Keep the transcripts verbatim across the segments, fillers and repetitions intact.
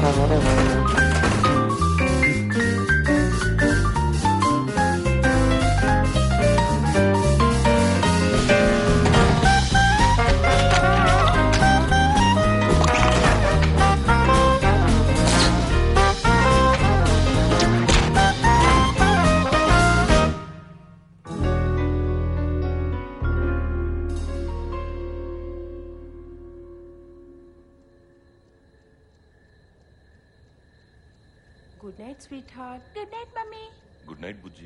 Good night, sweetheart. Good night, mummy. Good night, Bujji.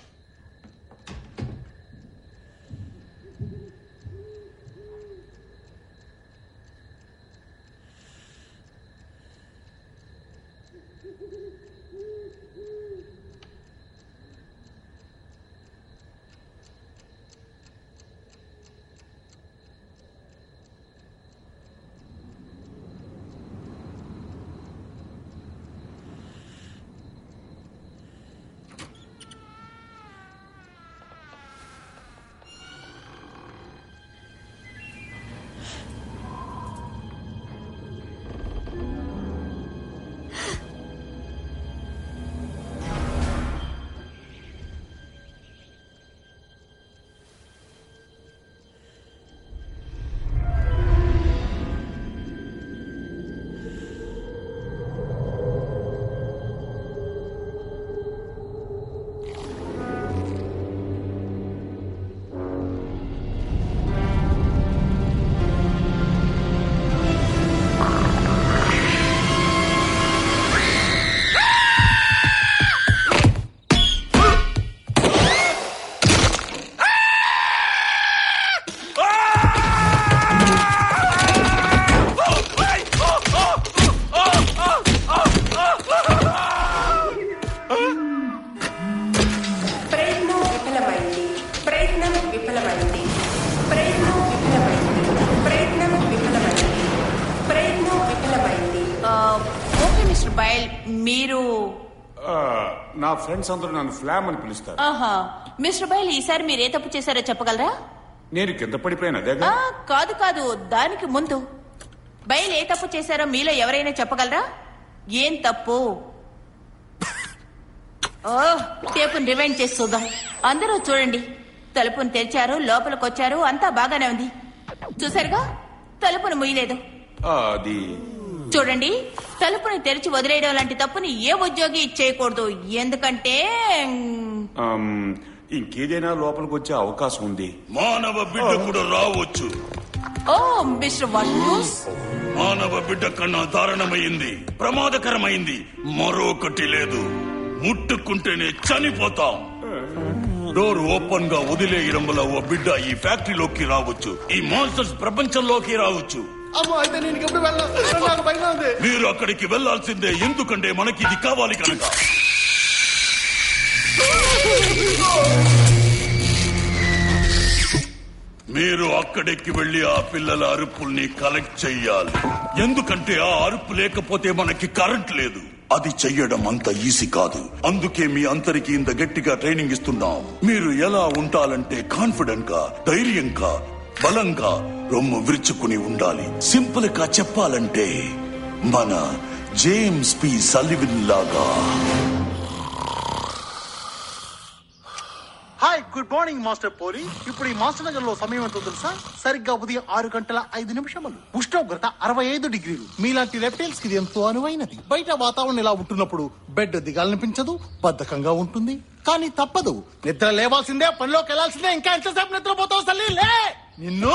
నా friends అందరూ నన్ను ఫ్లామ్ అని పిలుస్తారు. ఆహా, మిస్టర్ బైల్ ఈసారి మీరు ఏ తప్పు చేశారో చెప్పగలరా? నేను కింద పడిపోయాను అదేగా. కాదు కాదు, దానికి ముందు బైల్ ఏ తప్పు చేశారో మీలో ఎవరైనా చెప్పగలరా? ఏం తప్పు? ఓ, టేపుని రివైండ్ చేసి చూద్దాం. అందరూ చూడండి, తలుపుని తెరిచారు, లోపలికి వచ్చారు, అంతా బాగానే ఉంది. చూసారుగా, తలుపుని ముయ్యలేదు. అది చూడండి, తలుపుని తెరిచి వదిలేయడం లాంటి తప్పుని ఏ ఉద్యోగి చేయకూడదు. ఎందుకంటే ఇంకేదైనా లోపలికి వచ్చే అవకాశం ఉంది. మానవ బిడ్డ కూడా రావచ్చు. ఓ మిస్టర్ వాట్యూస్, మానవ బిడ్డ కన్నా దారుణమైంది, ప్రమాదకరమైంది మరొకటి లేదు. ముట్టుకుంటేనే చనిపోతాం. డోర్ ఓపెన్ గా వదిలేయడం వల్ల ఓ బిడ్డ ఈ ఫ్యాక్టరీలోకి రావచ్చు, ఈ మాన్స్టర్స్ ప్రపంచంలోకి రావచ్చు. మీరు అక్కడికి వెళ్లాల్సిందే, ఎందుకంటే మనకి ఇది కావాలి కనుక. మీరు అక్కడికి వెళ్లి ఆ పిల్లల అరుపుల్ని కలెక్ట్ చెయ్యాలి, ఎందుకంటే ఆ అరుపు లేకపోతే మనకి కరెంట్ లేదు. అది చెయ్యడం అంత ఈజీ కాదు, అందుకే మీ అందరికి ఇంత గట్టిగా ట్రైనింగ్ ఇస్తున్నాం. మీరు ఎలా ఉండాలంటే కాన్ఫిడెంట్ గా, ధైర్యంగా, బలంగా రొమ్ము విరుచుకుని ఉండాలి. సింపుల్ గా చెప్పాలంటే మన జేమ్స్ పి సల్లివన్ లాగా. హాయ్, గుడ్ మార్నింగ్ మాస్టర్ పోలి. ఇప్పుడు ఈ మాస్టర్ నగర్ లో సమయం ఎంతో తెలుసా? సరిగ్గా ఉదయం ఆరు గంటల ఐదు నిమిషములు. ఉష్ణోగ్రత అరవై ఐదు డిగ్రీలు. మీలాంటి రెప్టైల్స్ కి ఇది ఎంతో అనువైనది. బయట వాతావరణం ఇలా ఉంటున్నప్పుడు బెడ్ దిగాలనిపించదు, బద్ధకంగా ఉంటుంది. కానీ తప్పదు, నిద్ర లేవాల్సిందే, పనిలోకి వెళ్లాల్సిందే. ఇంకా ఎంతసేపు నిద్రపోతావు సల్లి? లే నిన్ను.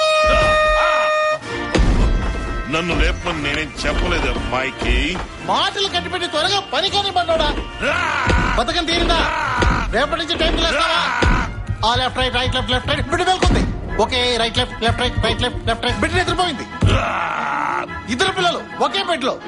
నన్ను లేపని నేనేం చెప్పలేదు అమ్మాయికి. మాటలు కట్టిపెట్టి త్వరగా పని కానీ పడ్డా. బతకం తీరిందా? రేపటి నుంచి టైం లేస్తావా? ఆ left right right left left right బిడ్డ వెళ్తుంది. Okay, right left left right right left left right. బిడ్డ నిద్రపోయింది. ఇద్దరు పిల్లలు ఒకే బెడ్ లో.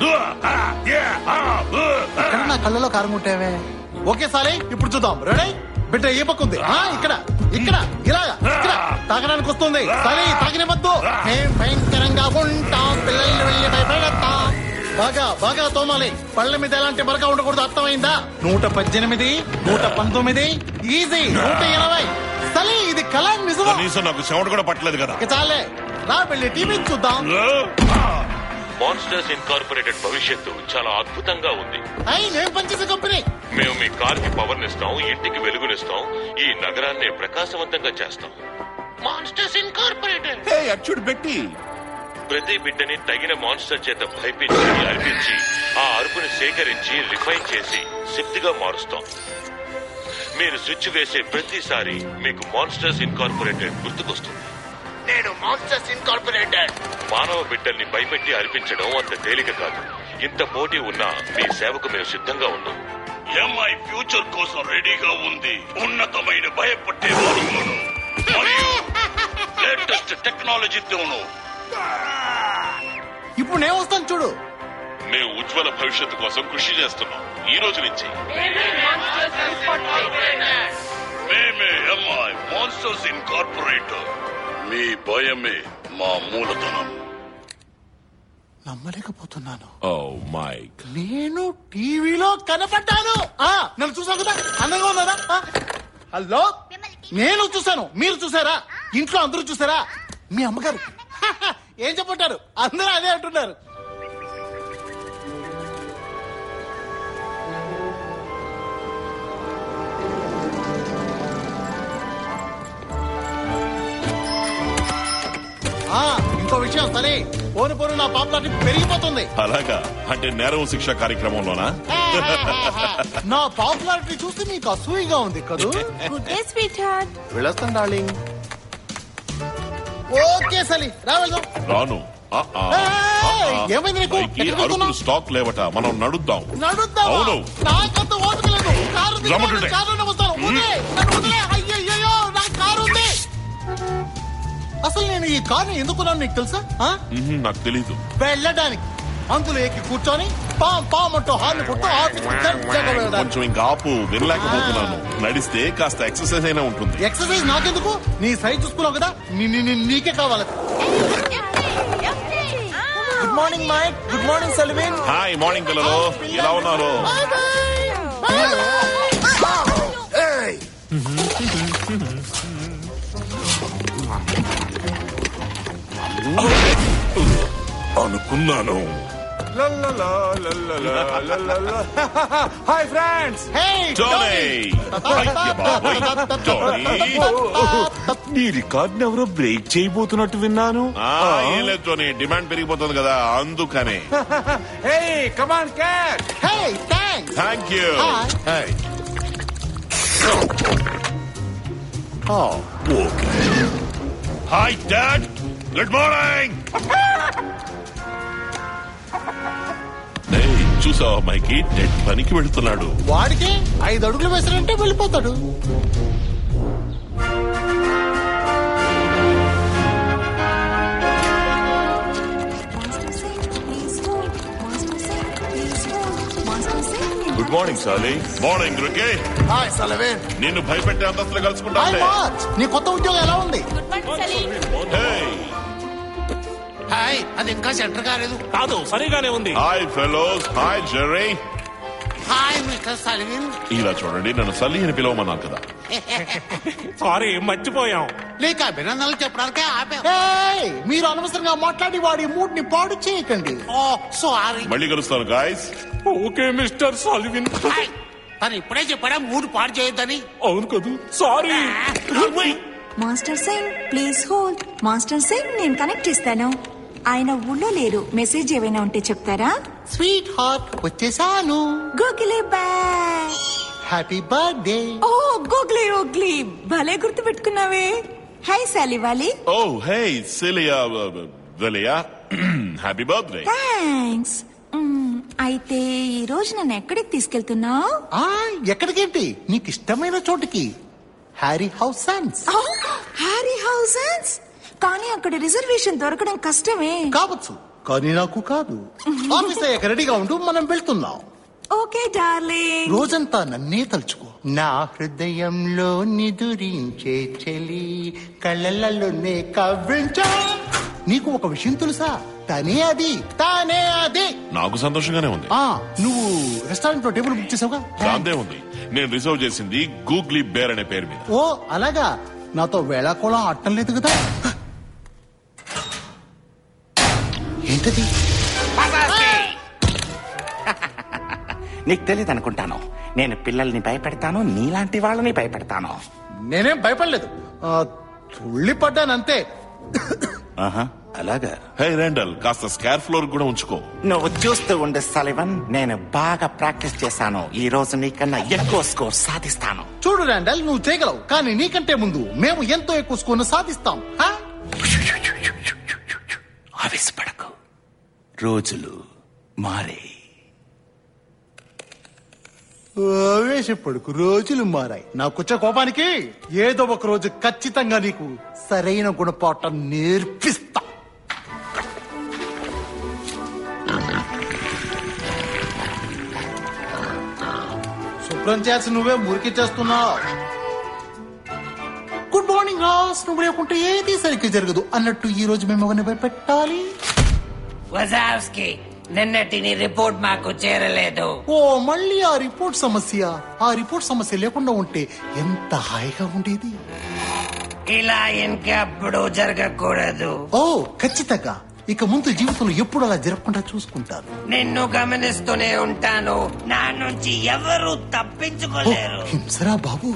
ఎక్కడ నా కళ్ళలో కారం ఉంటావే. ఓకే సాలే, ఇప్పుడు చూద్దాం. రెడీ? బిడ్డ ఏ పక్క ఉంది? ఇక్కడ ఇక్కడ ఇలా ఇక్కడ తాగడానికి వస్తుంది. సరే తాగినవద్దు, మేం భయంకరంగా ఉంటాం. పిల్లల్ని వెళ్ళి భయపెడతాం. బాగా బాగా తోమాలి. పళ్ళ మీద ఎలాంటి బరక ఉండకూడదు, అర్థమైందా? నూట పద్దెనిమిది, నూట పంతొమ్మిది, ఈజీ. నూట ఎనభై. సరే ఇది కళ నిజమా? నాకు సౌండ్ కూడా పట్టలేదు కదా. చాలే, రా వెళ్ళి టీవీ చూద్దాం. మాన్స్టర్స్ ఇన్కార్పొరేటెడ్ భవిష్యత్తు చాలా అద్భుతంగా ఉంది. అయ్, నేను పనిచేసే కంపెనీ. మేము మీ కార్ కి పవర్ నిస్తాం, ఇంటికి వెలుగునిస్తాం, ఈ నగరాన్ని ప్రకాశవంతంగా చేస్తాం. Monsters incorporated. హే అచ్చుడు పెట్టి ప్రతి బిడ్డని తగిన మాన్స్టర్ చేత భయపించి అర్పించి ఆ అరుపుని సేకరించి రిఫైన్ చేసి శక్తిగా మారుస్తాం. మీరు స్విచ్ వేసే ప్రతిసారి మీకు మాన్స్టర్స్ ఇన్కార్పొరేటెడ్ గుర్తుకొస్తుంది. నేను మాన్స్టర్స్ ఇన్కార్పొరేటెడ్. మానవ బిడ్డల్ని భయపెట్టి అర్పించడం అంత తేలిక కాదు. ఇంత పోటీ ఉన్నా మీ సేవకు మేము సిద్ధంగా ఉన్నాం. ఎంఐ ఫ్యూచర్ కోసం రెడీగా ఉంది. ఉన్నతమైన భయపట్టే వారును మరియు లేటెస్ట్ టెక్నాలజీతోను. ఇప్పుడు నేను వస్తాను చూడు. మేము ఉజ్వల భవిష్యత్తు కోసం కృషి చేస్తున్నాం. ఈ రోజు నుంచి మేమే ఎంఐ మాన్స్టర్స్ ఇన్కార్పొరేటర్. మీ భయమే మా మూలధనం. నమ్మలేకపోతున్నాను. ఓ మైక్, నేను టీవీలో కనపడ్డాను. ఆ, నన్ను చూసావు కదా, అందంగా ఉన్నారా? ఆ, హలో, నేను చూసాను, మీరు చూసారా? ఇంట్లో అందరూ చూసారా? మీ అమ్మగారు ఏం చెప్పంటారు? అందరూ అదే అంటున్నారు. ఆ, ఇంకో విషయం సరే, పోను పోను నా పాపులారిటీ పెరిగిపోతుంది. అలాగా? అంటే నేరం శిక్ష కార్యక్రమంలోనా? నా పాపులారిటీ చూసి మీకు అసూయిగా ఉంది కదూ? Good day sweetheart. వెళ్ళొస్తాను డార్లింగ్. ఓకే సలి, రా వెళ్దాం. రాను. ఆ, ఆ, ఏయ్, ఆ, ఆ. ఏమైంది నీకు? పైకి ఎక్కడికి అరుపులు వెళ్తున్నావ్? స్టాక్ లేవట, మనం నడుద్దాం. నడుద్దామా? అవును. నాకంత ఓపిక లేదు. కారు దిగు, రమ్మంటుంటే. కారులోనే వస్తాను. వదిలే, నన్ను వదిలే. అయ్యయ్యో, నా కారు ఉంది. అసలు నేను ఈ కారుని ఎందుకున్నాను నీకు తెలుసా? ఆ? మ్హూ, నాకు తెలీదు. వెళ్ళడానికి. అందులో ఎక్కి కూర్చొని పాం పాం అంటూ హార్న్ కొట్టు ఆఫీస్ కొంచెం ఇంకా ఆపు, వినలేకపోతున్నాను. నడిస్తే కాస్త ఎక్సర్సైజ్ అయినా ఉంటుంది. ఎక్సర్సైజ్ నాకెందుకు? నీ సైజ్ చూసుకున్నావు కదా, నీ- నీ- నీ- నీకే కావాలి. Good morning Mike. Good morning సల్విన్. హాయ్ మార్నింగ్ పిల్లలు, ఎలా ఉన్నారు? అనుకున్నాను. Hi friends. టోనీ! అయ్య బాబోయ్, టోనీ! నీ రికార్డ్ ఎవరో బ్రేక్ చేయబోతున్నట్టు విన్నాను. ఆ, ఏం లేదు టోనీ, డిమాండ్ పెరిగిపోతుంది కదా, అందుకనే. Hey come on catch. Hey thanks. Thank you. Hi. Hi dad, good morning. చూసావా మైకి, డెడ్ పనికి వెళ్తున్నాడు. వాడికి ఐదు అడుగులు వేసారంటే వెళ్ళిపోతాడు. Good morning Sally. మార్నింగ్ రుకే. హాయ్ సలవేన్. నిన్ను భయపెట్టే అంతస్తులు కలుసుకుంటా. Hi March. నీ కొత్త ఉద్యోగం ఎలా ఉంది? Good morning Salim. హాయ్, అది ఇంకా సెంటర్ కాలేదు. కాదు, సరిగానే ఉంది. Hi fellows. Hi Jerry. Hi mister Salim. ఇలా చూడండి, నన్ను సల్లి అని పిలవమన్నాను కదా. సారీ, మర్చిపోయాం. నీకు అభినందనలు చెప్పడానికే ఆపాం. మీరు అనవసరంగా మాట్లాడి వాడి మూడ్ ని పాడు చేయకండి. Oh sorry. మళ్ళీ కలుస్తాను గాయస్. Okay mister సల్విన్. తను ఇప్పుడే చెప్పాడా మూడ్ పాడు చేయొద్దని? అవును కదూ, sorry. Master Singh please hold. Master Singh నేను కనెక్ట్ చేస్తాను. ఆయన ఊళ్ళో లేరు. మెసేజ్ ఏమైనా ఉంటే చెప్తారా? స్వీట్ హార్ట్, వచ్చేసాను. గూగులే బాయ్. Happy birthday. ఓ గూగ్లీ ఓగ్లీ, భలే గుర్తు పెట్టుకున్నావే. హాయ్ సాలివాలి. ఓ హే సిలియా వెలియా, హ్యాపీ బర్త్డే. థ్యాంక్స్. అయితే ఈ రోజు నన్ను ఎక్కడికి తీసుకెళ్తున్నావు? ఆ, ఎక్కడికేంటి? నీకు ఇష్టమైన చోటుకి. Harry house sons. హ్యారీ హౌసన్స్. కానీ అక్కడ రిజర్వేషన్ దొరకడం కష్టమే. కావచ్చు, కానీ నాకు కాదు. ఆఫీస్ అయ్యాక రెడీగా ఉంటూ మనం వెళ్తున్నాం. Okay darling. రోజంతా నన్నే తలుచుకో. నా హృదయంలో నిదురించే చెలి కళ్ళలోనే కవ్వించా. నీకు ఒక విషయం తెలుసా? తనే అది, తానే అది. నాకు సంతోషంగానే ఉంది. ఆ, నువ్వు రెస్టారెంట్ లో టేబుల్ బుక్ చేసావుగా? దాందే ఉంది. నేను రిజర్వ్ చేసింది గూగ్లీ బేర్ అనే పేరు మీద. ఓ అలాగా. నాతో వేళాకోళం అట్టం లేదు కదా. ఏంటది? నీకు తెలియదు అనుకుంటాను. నేను పిల్లల్ని భయపెడతాను, నీలాంటి వాళ్ళని భయపెడతాను. నేనేం భయపడలేదు, తుళ్ళి పడ్డానంతే. ఆహా, అలాగా. హే ర్యాండల్, కాస్త స్కార్ ఫ్లోర్ కూడా ఉంచుకో. నువ్వు చూస్తూ ఉండే సలివన్, నేను బాగా ప్రాక్టీస్ చేశాను. ఈ రోజు నీకన్నా ఎక్కువ స్కోర్ సాధిస్తాను. చూడు ర్యాండల్, నువ్వు చేయగలవు, కానీ నీకంటే ముందు మేము ఎంతో ఎక్కువ స్కోర్ సాధిస్తాం. ఆవేశపడకు, రోజులు మారే. ఆవేశపడుకు, రోజులు మారాయి. నాకొచ్చే కోపానికి ఏదో ఒక రోజు ఖచ్చితంగా నీకు సరైన గుణపాఠం నేర్పిస్తా. శుభ్రం చేసి నువ్వే మురికి చేస్తున్నావు. గుడ్ మార్నింగ్ రాస్, నువ్వు లేకుంటే ఏది సరిగ్గా జరగదు అన్నట్టు ఈ రోజు మేము ఎవరిని భయపెట్టాలి? వజావ్స్కీ, నిన్నటి నీ రిపోర్ట్ మాకు చేరలేదు. ఓ, మళ్ళీ ఆ రిపోర్ట్ సమస్య. ఆ రిపోర్ట్ సమస్య లేకుండా ఉంటే ఎంత హాయిగా ఉండేది. ఇలా ఇంకెప్పుడు జరగకూడదు. ఓ, ఖచ్చితంగా ఇక ముందు జీవితంలో ఎప్పుడు అలా జరగకుండా చూసుకుంటాను. నిన్ను గమనిస్తూనే ఉంటాను. నా నుంచి ఎవరు తప్పించుకోలేరు. హింసరా బాబు.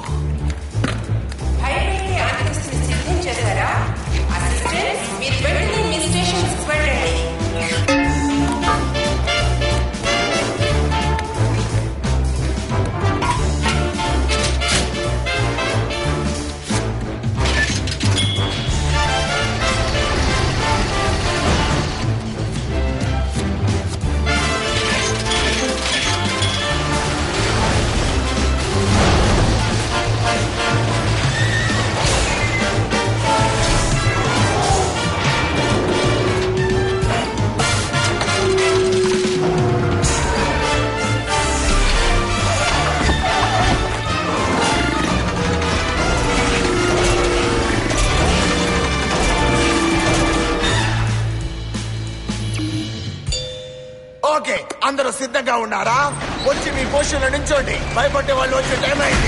ఓకే, అందరూ సిద్ధంగా ఉన్నారా? వచ్చి మీ పొజిషన్ లో నించోండి. భయపడే వాళ్ళు వచ్చే టైం అయింది.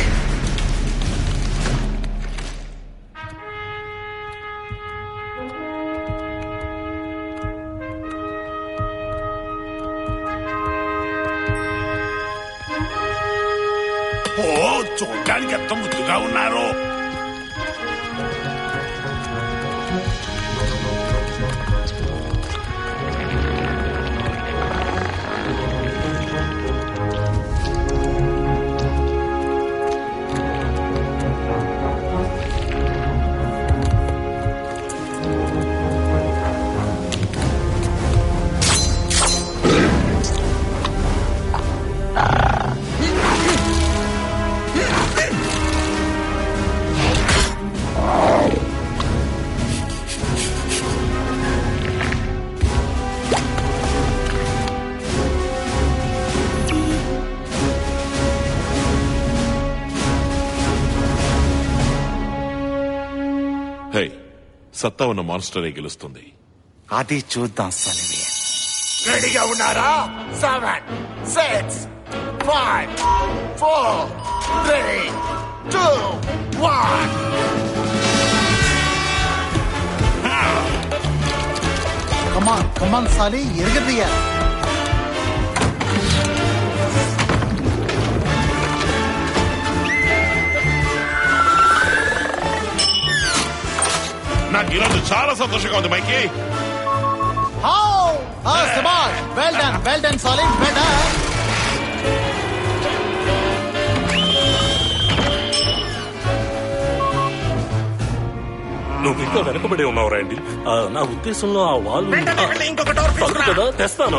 ఓ, చూడడానికి ఎంత ముద్దుగా ఉన్నారు. సత్తా ఉన్న మాన్స్టరే గెలుస్తుంది. అది చూద్దాం సలివి. రెడీగా ఉన్నారా? Seven six five four three two one. Come on come on Sally, ఎరగదియా. నాకు ఈరోజు చాలా సంతోషంగా ఉంది Mikey. Well done well done Sally, well done. నువ్వు ఇంకా వెనకబడి ఉన్నావు రండి. నా ఉద్దేశంలో ఆ వాళ్ళు కదా తెస్తాను.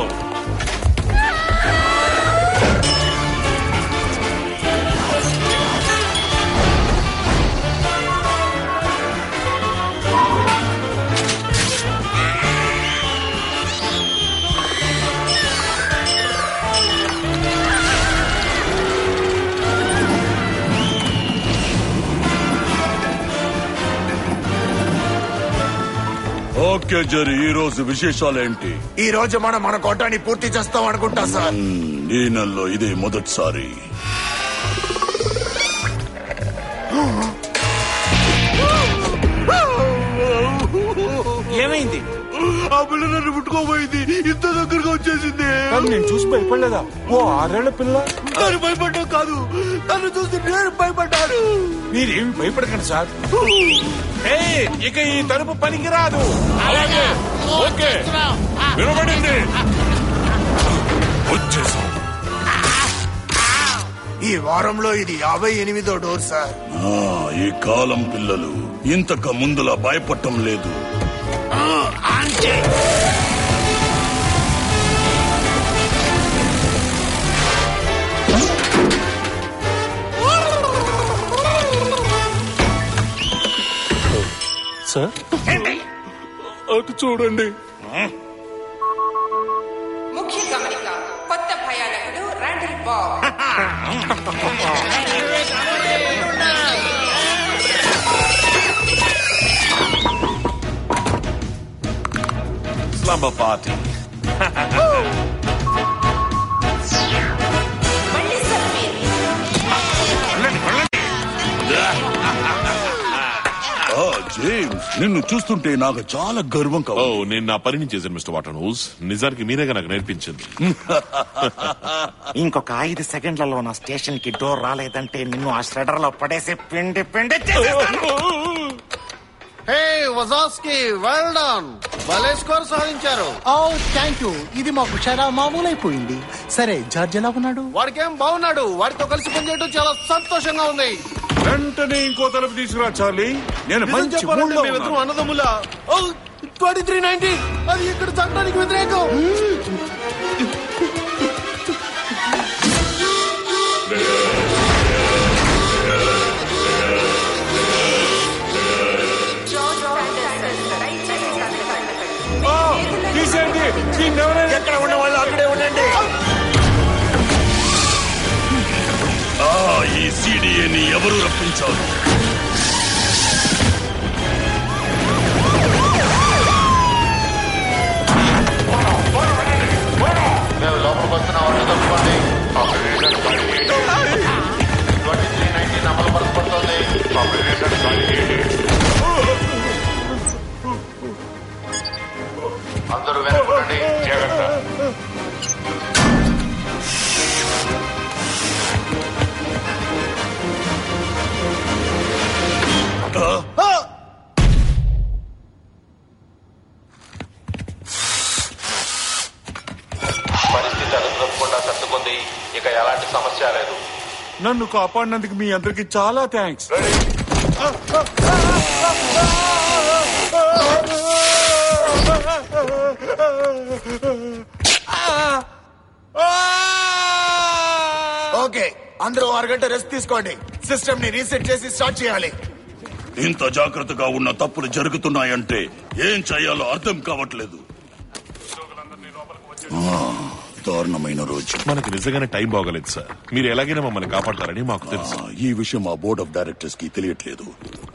ఓకే జరి, ఈ రోజు విశేషాలేంటి? ఈ రోజు మనం మన కోటాన్ని పూర్తి చేస్తాం అనుకుంటా సార్. ఈ నెలలో ఇదే మొదటిసారి. ఏమైంది? ఆ పిల్ల నన్ను ముట్టుకోబోయింది, ఇంత దగ్గరగా వచ్చేసింది. నేను చూసి భయపడలేదా? ఓ ఆరేళ్ల పిల్ల. తను భయపడ్డా కాదు, తను చూసి నేను భయపడ్డాను. మీరేమి భయపడకండి సార్. ఇక ఈ తలుపు పనికి రాదు. అలాగే ఓకే వినబడింది. వచ్చేసాం. ఈ వారంలో ఇది యాభై ఎనిమిదో డోర్ సార్. ఈ కాలం పిల్లలు ఇంతకు ముందులా భయపడటం లేదు. సార్ అటు చూడండి. ముఖ్య గమనిక, కొత్త భయానకుడు Randall Bob. Slumber party. James, నిన్ను చూస్తుంటే నాకు చాలా గర్వం ఓ నేను నా పనిని చేశాను మిస్టర్ వాటర్ హౌస్. నిజానికి మీరేగా నాకు నేర్పించింది. ఇంకొక ఐదు సెకండ్లలో నా స్టేషన్ కి డోర్ రాలేదంటే నిన్ను ఆ ష్రెడర్ లో పడేసి పిండి పిండి హే వజాస్కి, వెల్ డన్, భలే స్కోర్ సాధించారు. Oh thank you. ఇది మాకు చాలా మామూలైపోయింది. సరే, జార్జ్ ఎలా ఉన్నాడు? వాడికేం బాగున్నాడు. వాడితో కలిసి పనిచేయడం చాలా సంతోషంగా ఉంది. వెంటనే ఇంకో తలుపు తీసుకురా చార్లీ. నేను మంచి మూడ్లో ఉన్నాను. అన్నదమ్ములా. ట్వంటీ త్రీ నైన్టీ అది ఇక్కడ చట్టానికి వ్యతిరేకం. తీసేయండి. ఎక్కడ ఉన్న వాళ్ళు అక్కడే ఉండండి. ఈ సీడీఏని ఎవరు రప్పించారు? మేము లోపలికి వస్తున్న వాళ్ళు తప్పుకోండి. ట్వంటీ త్రీ నైన్టీన్ అమలు పరచబడుతోంది. అందరూ వెనుకుండండి. జాగ్రత్త. పరిస్థితి అనుకోకుండా తట్టుకుంది. ఇక ఎలాంటి సమస్య లేదు. నన్ను కాపాడినందుకు మీ అందరికి చాలా థ్యాంక్స్. ఓకే, అందరూ అరగంట రెస్ట్ తీసుకోండి. సిస్టమ్ ని రీసెట్ చేసి స్టార్ట్ చేయాలి. ఇంత జాగ్రత్తగా ఉన్న తప్పులు జరుగుతున్నాయంటే ఏం చేయాలో అర్థం కావట్లేదు. దారుణమైన రోజు. మనకి నిజంగానే టైం బాగలేదు సార్. మీరు ఎలాగైనా మమ్మల్ని కాపాడతారని మాకు తెలుసు. ఈ విషయం మా బోర్డ్ ఆఫ్ డైరెక్టర్స్ కి తెలియట్లేదు.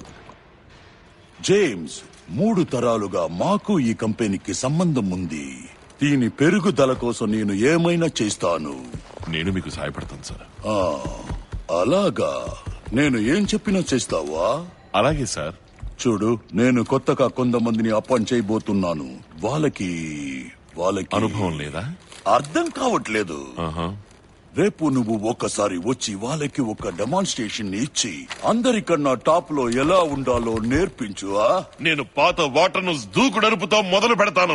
జేమ్స్, మూడు తరాలుగా మాకు ఈ కంపెనీకి సంబంధం ఉంది. దీని పెరుగుదల కోసం నేను ఏమైనా చేస్తాను. నేను మీకు సహాయపడతాను సార్. అలాగా? నేను ఏం చెప్పినా చేస్తావా? అలాగే సార్. చూడు, నేను కొత్తగా కొంతమందిని అపాయింట్ చేయబోతున్నాను. వాళ్ళకి వాళ్ళకి అనుభవం లేదా? అర్థం కావట్లేదు. రేపు నువ్వు ఒక్కసారి వచ్చి వాళ్ళకి ఒక డెమాన్స్ట్రేషన్ ఇచ్చి అందరికన్నా టాప్ లో ఎలా ఉండాలో నేర్పించు. నేను పాత వాటర్ ను దూకు నరుపుతో మొదలు పెడతాను.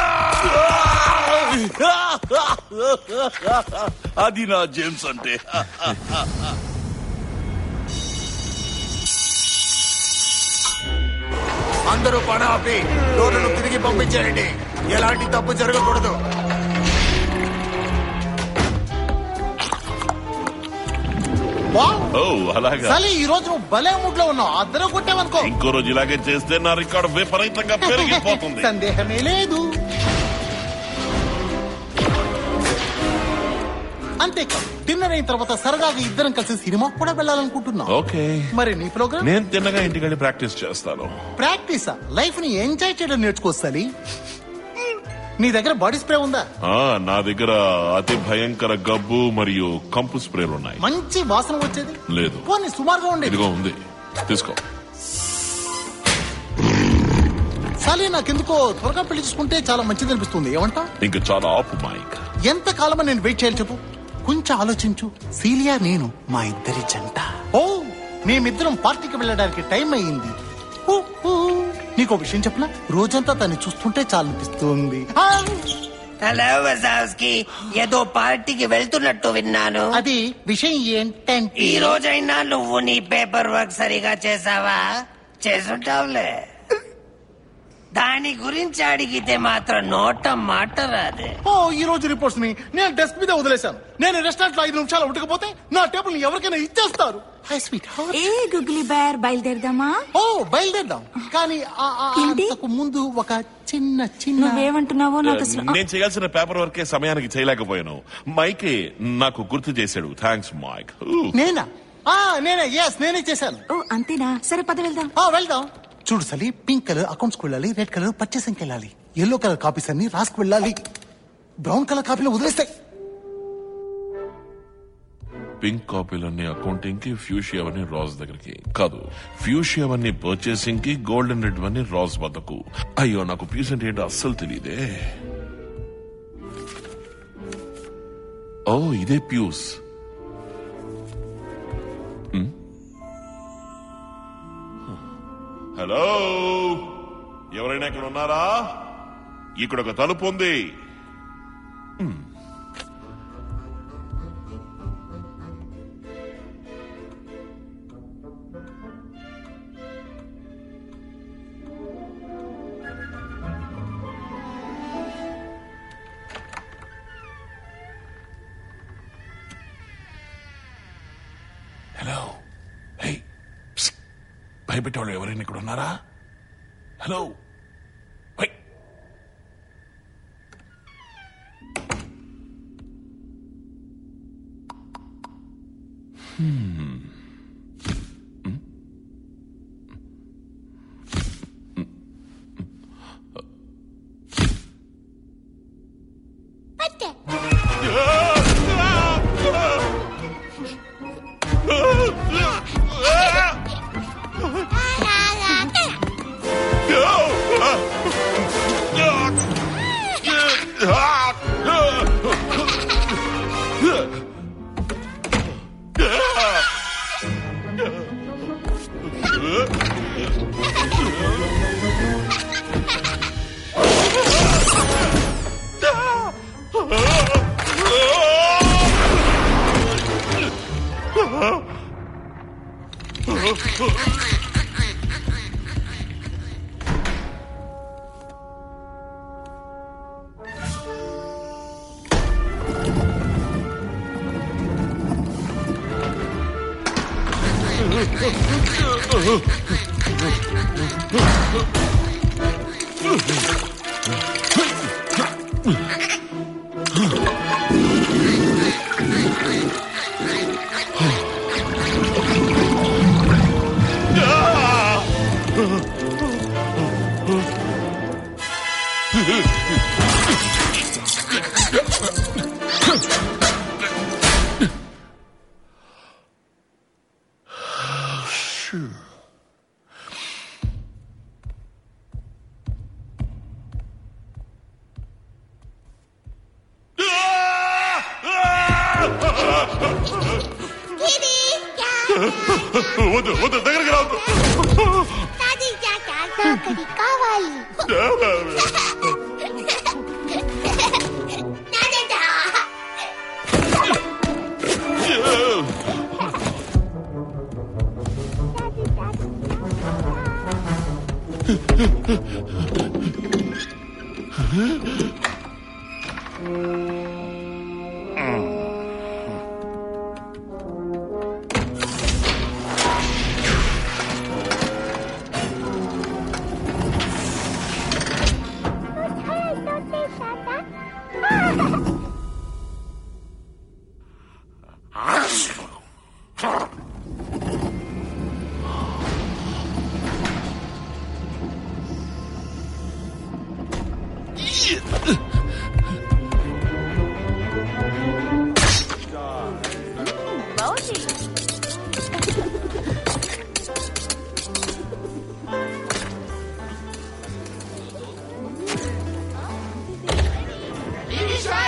అది నా జేమ్స్ అంటే. అందరూ పని ఆపి డోర్లను తిరిగి పంపించేయండి. ఎలాంటి తప్పు జరగకూడదు. ఈ రోజు నువ్వు భలే మూడ్ లో ఉన్నావు. అద్దరు కొట్టావనుకో. ఇంకో రోజు ఇలాగే చేస్తే నా రికార్డు విపరీతంగా పెరిగిపోతుంది. సందేహమే లేదు. అంతేకాదు, డిన్నర్ అయిన తర్వాత సరదాగా ఇద్దరం కలిసి సినిమా కూడా వెళ్ళాలనుకుంటున్నాం. ఓకే, మరి నీ ప్రోగ్రామ్? నేను తిన్నగా ఇంటికి వెళ్ళి ప్రాక్టీస్ చేస్తాను. ప్రాక్టీసా? లైఫ్ ని ఎంజాయ్ చేయడం నేర్చుకోవాలి. నీ దగ్గర బాడీ స్ప్రే ఉందా? ఆ, నా దగ్గర అతి భయంకర గబ్బు మరియు కంపు స్ప్రేలు ఉన్నాయి. మంచి వాసన వచ్చేది లేదు. పోనీ సుమారుగా ఉండేది. ఇదిగో ఉంది, తీసుకో. సాలీ నాకెందుకో త్వరగా పెళ్లి చేసుకుంటే చాలా మంచిది అనిపిస్తుంది. ఏమంటా? ఇంకా చాలా ఆపు మైక్. ఎంత కాలమని నేను వెయిట్ చేయాలి చెప్పు? కొంచెం ఆలోచించు. సీలియా నేను మా ఇద్దరి జంట. ఓ మేమిద్దరం పార్టీకి వెళ్ళడానికి టైం అయ్యింది. నీకో విషయం చెప్పనా? రోజంతా తను చూస్తుంటే చాలనిపిస్తుంది. హలో వజావ్స్కీ, ఏదో పార్టీకి వెళ్తున్నట్టు విన్నాను. అది విషయం ఏంటంటే ఈ రోజైనా నువ్వు నీ పేపర్ వర్క్ సరిగా చేసావా? చేసుంటావులే. దాని గురించి అడిగితే మాత్రం నోట మాట రాదే. ఓ ఈ రోజు రిపోర్ట్స్ ని నేను డెస్క్ మీద వదిలేశాను. నేను రెస్టారెంట్ లో ఐదు నిమిషాలు ఉడకపోతే నా టేబుల్ ని ఎవరికైనా ఇచ్చేస్తారు. Hi sweetheart. ఏ గుగ్లీ బేర్ బయలుదేరదామా? ఓ బయలుదేరదాం. కానీ అంతకు ముందు ఒక చిన్న చిన్న నువ్వేమంటున్నావో నాకు నేను చేయాల్సిన పేపర్ వర్కే సమయానికి చేయలేకపోయాను. మైకే నాకు గుర్తు చేశాడు. Thanks Mike. నేనా? నేనే ఎస్ నేనే చేశాను. ఓ అంతేనా? సరే పద వెళ్దాం. వెళ్దాం. చూడు సలి, పింక్ కలర్ అకౌంట్స్ కు వెళ్ళాలి, రెడ్ కలర్ పర్చేసింగ్ కి వెళ్ళాలి, ఎల్లో కలర్ కాపీస్ అన్ని రాసుకు వెళ్ళాలి, బ్రౌన్ కలర్ కాపీలో వదిలేస్తాయి. పింక్ కాపీలన్నీ అకౌంటింగ్ కి, ఫ్యూషియావన్నీ రాజ్ దగ్గరికి కాదు, ఫ్యూషియావన్నీ పర్చేసింగ్ కి, గోల్డెన్ రెడ్ వన్నీ రాజ్ వద్దకు. అయ్యో నాకు పీస్ అంటే ఏంటో అస్సలు తెలియదే. ఓ ఇదే ప్యూస్. హలో, ఎవరైనా ఇక్కడ ఉన్నారా? ఇక్కడ ఒక తలుపు ఉంది. హలో, హే, భయపెట్టేవాళ్ళు ఎవరైనా ఇక్కడ ఉన్నారా? హలో, వద్దు వద్దు దగ్గరికి రావద్దు. కావాలి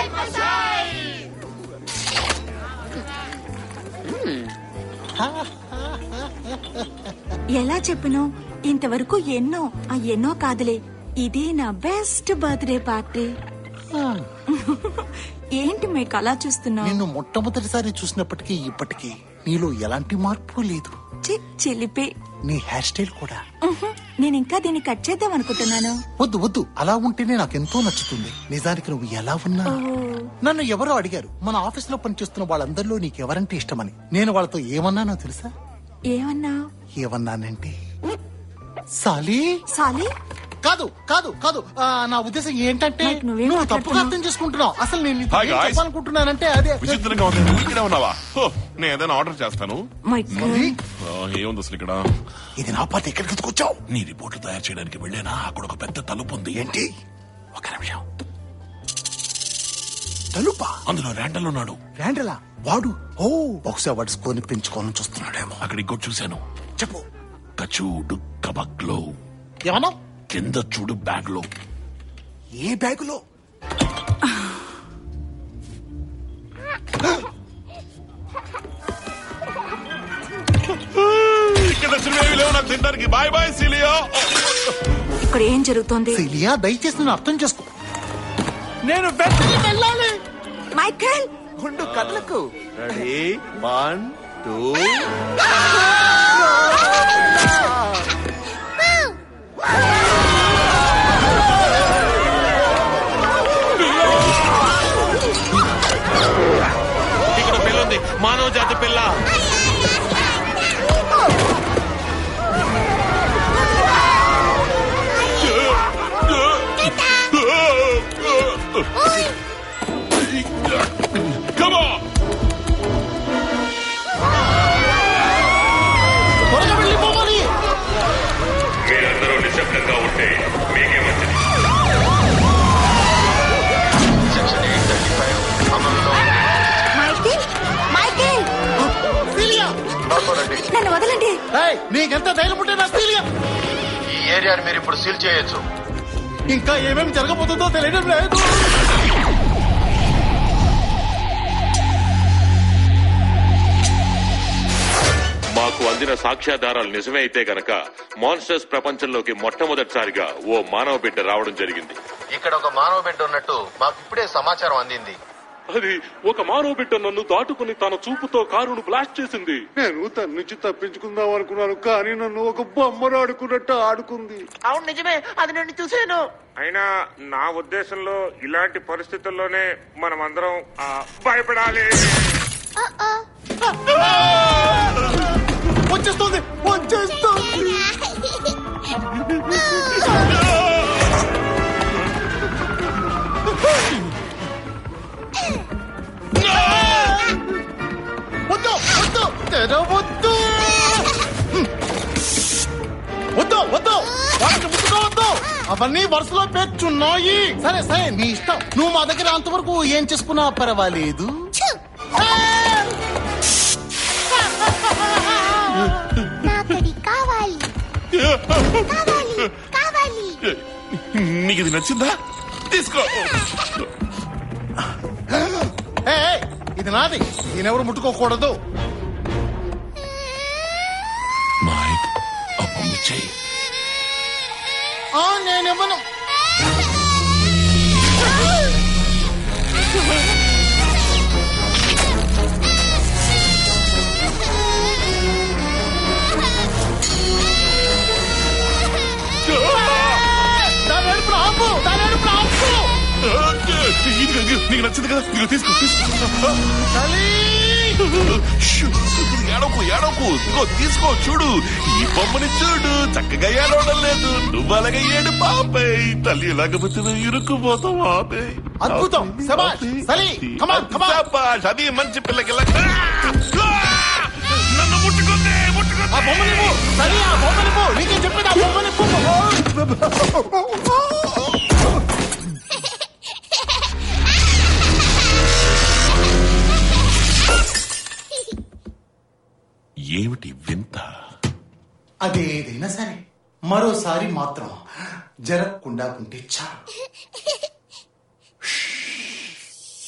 ఎలా చెప్పను, ఇంతవరకు ఎన్నో ఆ ఎన్నో కాదులే, ఇదే నా బెస్ట్ బర్త్డే పార్టీ. ఏంటి మీకు అలా చూస్తున్నావు? నిన్ను మొట్టమొదటిసారి చూసినప్పటికీ ఇప్పటికీ నీలో ఎలాంటి మార్పు లేదు. చిలిపి. నీ హెయిర్ స్టైల్ కూడా. నేను ఇంకా దీన్ని కట్ చేద్దాం అనుకుంటున్నాను. వద్దు వద్దు, అలా ఉంటేనే నాకెంతో నచ్చుతుంది. నిజానికి నువ్వు ఎలా ఉన్నా. నన్ను ఎవరో అడిగారు మన ఆఫీస్ లో పనిచేస్తున్న వాళ్ళందరిలో నీకెవరంటే ఇష్టమని. నేను వాళ్ళతో ఏమన్నానో తెలుసా? ఏమన్నా? ఏమన్నానంటే సాలీ సాలీ కాదు కాదు కాదు ఆ, నా ఉద్దేశం ఏంటంటే నువ్వు తప్పుగా అర్థం చేసుకుంటున్నావు. అసలు నేను నీతో ఏం చెప్పాలనుకుంటున్నానంటే అదే. విచిత్రంగా ఉంది, నువ్వు ఇక్కడే ఉన్నావా? నేను ఏదైనా ఆర్డర్ చేస్తాను. ఆ, ఏముంది అసలు ఇక్కడ? ఇది నా పాత ఎక్కడికి తీసుకొచ్చావు? నీ రిపోర్ట్లు తయారు చేయడానికి వెళ్ళానా, అక్కడ ఒక పెద్ద తలుపు ఉంది. ఏంటి? ఒక నిమిషం. తలుపా? అందులో ర్యాండల్ ఉన్నాడు. ర్యాండలా? వాడు ఓ బహుశా వాడు స్కోర్ ని పెంచుకోవాలని చూస్తున్నాడేమో. అక్కడ ఇంకోటి చూశాను. చెప్పు. కచూడు కబక్ లో. ఏమన్నా? కింద చూడు బ్యాగ్ లో. ఏ బ్యాగులో? ఇక్కడ దర్శనమేమి లేవు నాకు తినడానికి. Bye bye Celia. ఇక్కడ ఏం జరుగుతోంది? సిలియా దయచేసి నేను అర్థం చేసుకో. నేను వెంటనే వెళ్ళాలి. మైకేల్ ఉండు కళ్ళకు. Ready one two. ఇక్కడ పిల్ల ఉంది, మానవ జాతి పిల్ల. Come on! మీరందరూ నిశ్శబ్దంగా ఉంటే మీకే మంచిది. సెక్షన్ ఎయిట్ థర్టీ ఫైవ్ అమలులో. మైకేల్ నన్ను వదలండి. నీకెంత ధైర్యం ఉంటే నా సిలియా. ఈ ఏరియాని మీరు ఇప్పుడు సీల్ చేయొచ్చు. ఇంకా ఏమేమి జరగబోతుందో తెలియడం లేదు. మాకు అందిన సాక్ష్యాధారాలు నిజమే అయితే గనక మాన్స్టర్స్ ప్రపంచంలోకి మొట్టమొదటిసారిగా ఓ మానవ బిడ్డ రావడం జరిగింది. ఇక్కడ ఒక మానవ బిడ్డ ఉన్నట్టు మాకు ఇప్పుడే సమాచారం అందింది. అది ఒక మానవ బిడ్డ నన్ను దాటుకుని తన చూపుతో కారును బ్లాస్ట్ చేసింది. నేను తన నుంచి తప్పించుకుందాం అనుకున్నాను, కానీ నన్ను ఒక బొమ్మను ఆడుకున్నట్టు ఆడుకుంది. అవును నిజమే, అది నేను చూశాను. అయినా నా ఉద్దేశంలో ఇలాంటి పరిస్థితుల్లోనే మనం అందరం భయపడాలి. వచ్చేస్తుంది వచ్చేస్తుంది. వద్దు వద్దు తెరవద్దు. వద్దు వద్దు వాళ్ళకి ముట్టుకోవద్దు. అవన్నీ వరుసలో పేర్చున్నాయి. సరే సరే నీ ఇష్టం. నువ్వు మా దగ్గర అంతవరకు ఏం చేసుకున్నా పర్వాలేదు. కావాలి కావాలి కావాలి. నీకు ఇది నచ్చిందా? తీసుకో. ఇది నాది, నేనెవరు ముట్టుకోకూడదు. మైక్ ఆ బొమ్మ చెయ్యి. నేనెవను. నీకు నచ్చింది కదా, నీకు తీసుకో తీసుకో. ఏడవకు ఏడవకు, తీసుకో. చూడు ఈ బొమ్మని చూడు, చక్కగా ఏడవడం లేదు. నువ్వు అలాగే ఏడు పాపే. తల్లి ఎలాగపోతే ఇరుక్కుపోతావు. ఆపే. అద్భుతం. అది మంచి పిల్లకి. నన్ను ముట్టుకుంది ముట్టుకుంది. ఆ బొమ్మనివ్వు సరే, ఆ బొమ్మనివ్వు. నీకే చెప్పేది ఆ బొమ్మనివ్వు. ఏమిటి వింత? అదేదైనా సరే మరోసారి మాత్రం జరగకుండా ఉంటే చాలు.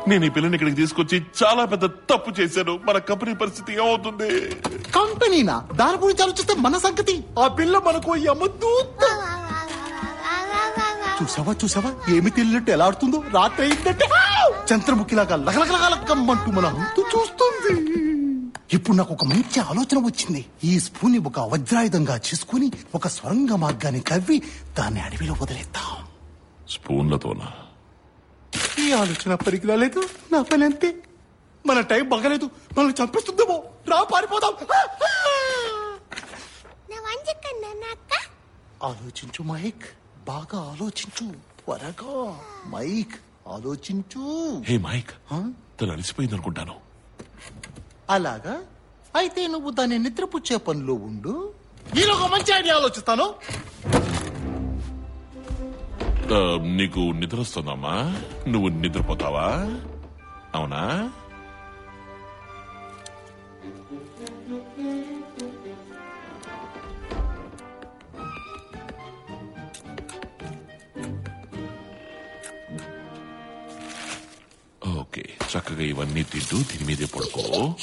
నేను ఈ పిల్లని ఇక్కడికి తీసుకొచ్చి చాలా పెద్ద తప్పు చేశాను. మన కంపెనీ పరిస్థితి ఏమవుతుంది? కంపెనీనా? దాని గురించి ఆలోచిస్తే మన సంగతి. ఆ పిల్ల మనకు అమ్మద్దు. చూసావా చూసావా ఏమి తెలియనట్టు ఎలా ఆడుతుందో? రాత్రి అయిందంటే చంద్రముఖిలాగా లగలగలగలకమ్మంటూ మన అంతు చూస్తుంది. ఇప్పుడు నాకు ఒక మంచి ఆలోచన వచ్చింది. ఈ స్పూన్ ని ఒక వజ్రాయుధంగా చేసుకుని ఒక స్వరంగ మార్గాన్ని తవ్వి దాన్ని అడవిలో వదిలేద్దాం. స్పూన్లతోనా? ఈ ఆలోచన పరిగి రాలేదు. నా పని అంతే. మన టైం బాగలేదు, మనల్ని చంపేస్తుందేమో. రా పారిపోదాం. ఆలోచించు మైక్, బాగా ఆలోచించు. త్వరగా మైక్ ఆలోచించు. హే మైక్, తను అలసిపోయింది అనుకుంటాను. అలాగా? అయితే నువ్వు దాన్ని నిద్రపుచ్చే పనిలో ఉండు. నేను ఒక మంచి ఐడియా ఆలోచిస్తాను. నీకు నిద్ర వస్తుందమ్మా? నువ్వు నిద్రపోతావా? అవునా? ఓకే, చక్కగా ఇవన్నీ తింటూ దీని మీదే పడుకో.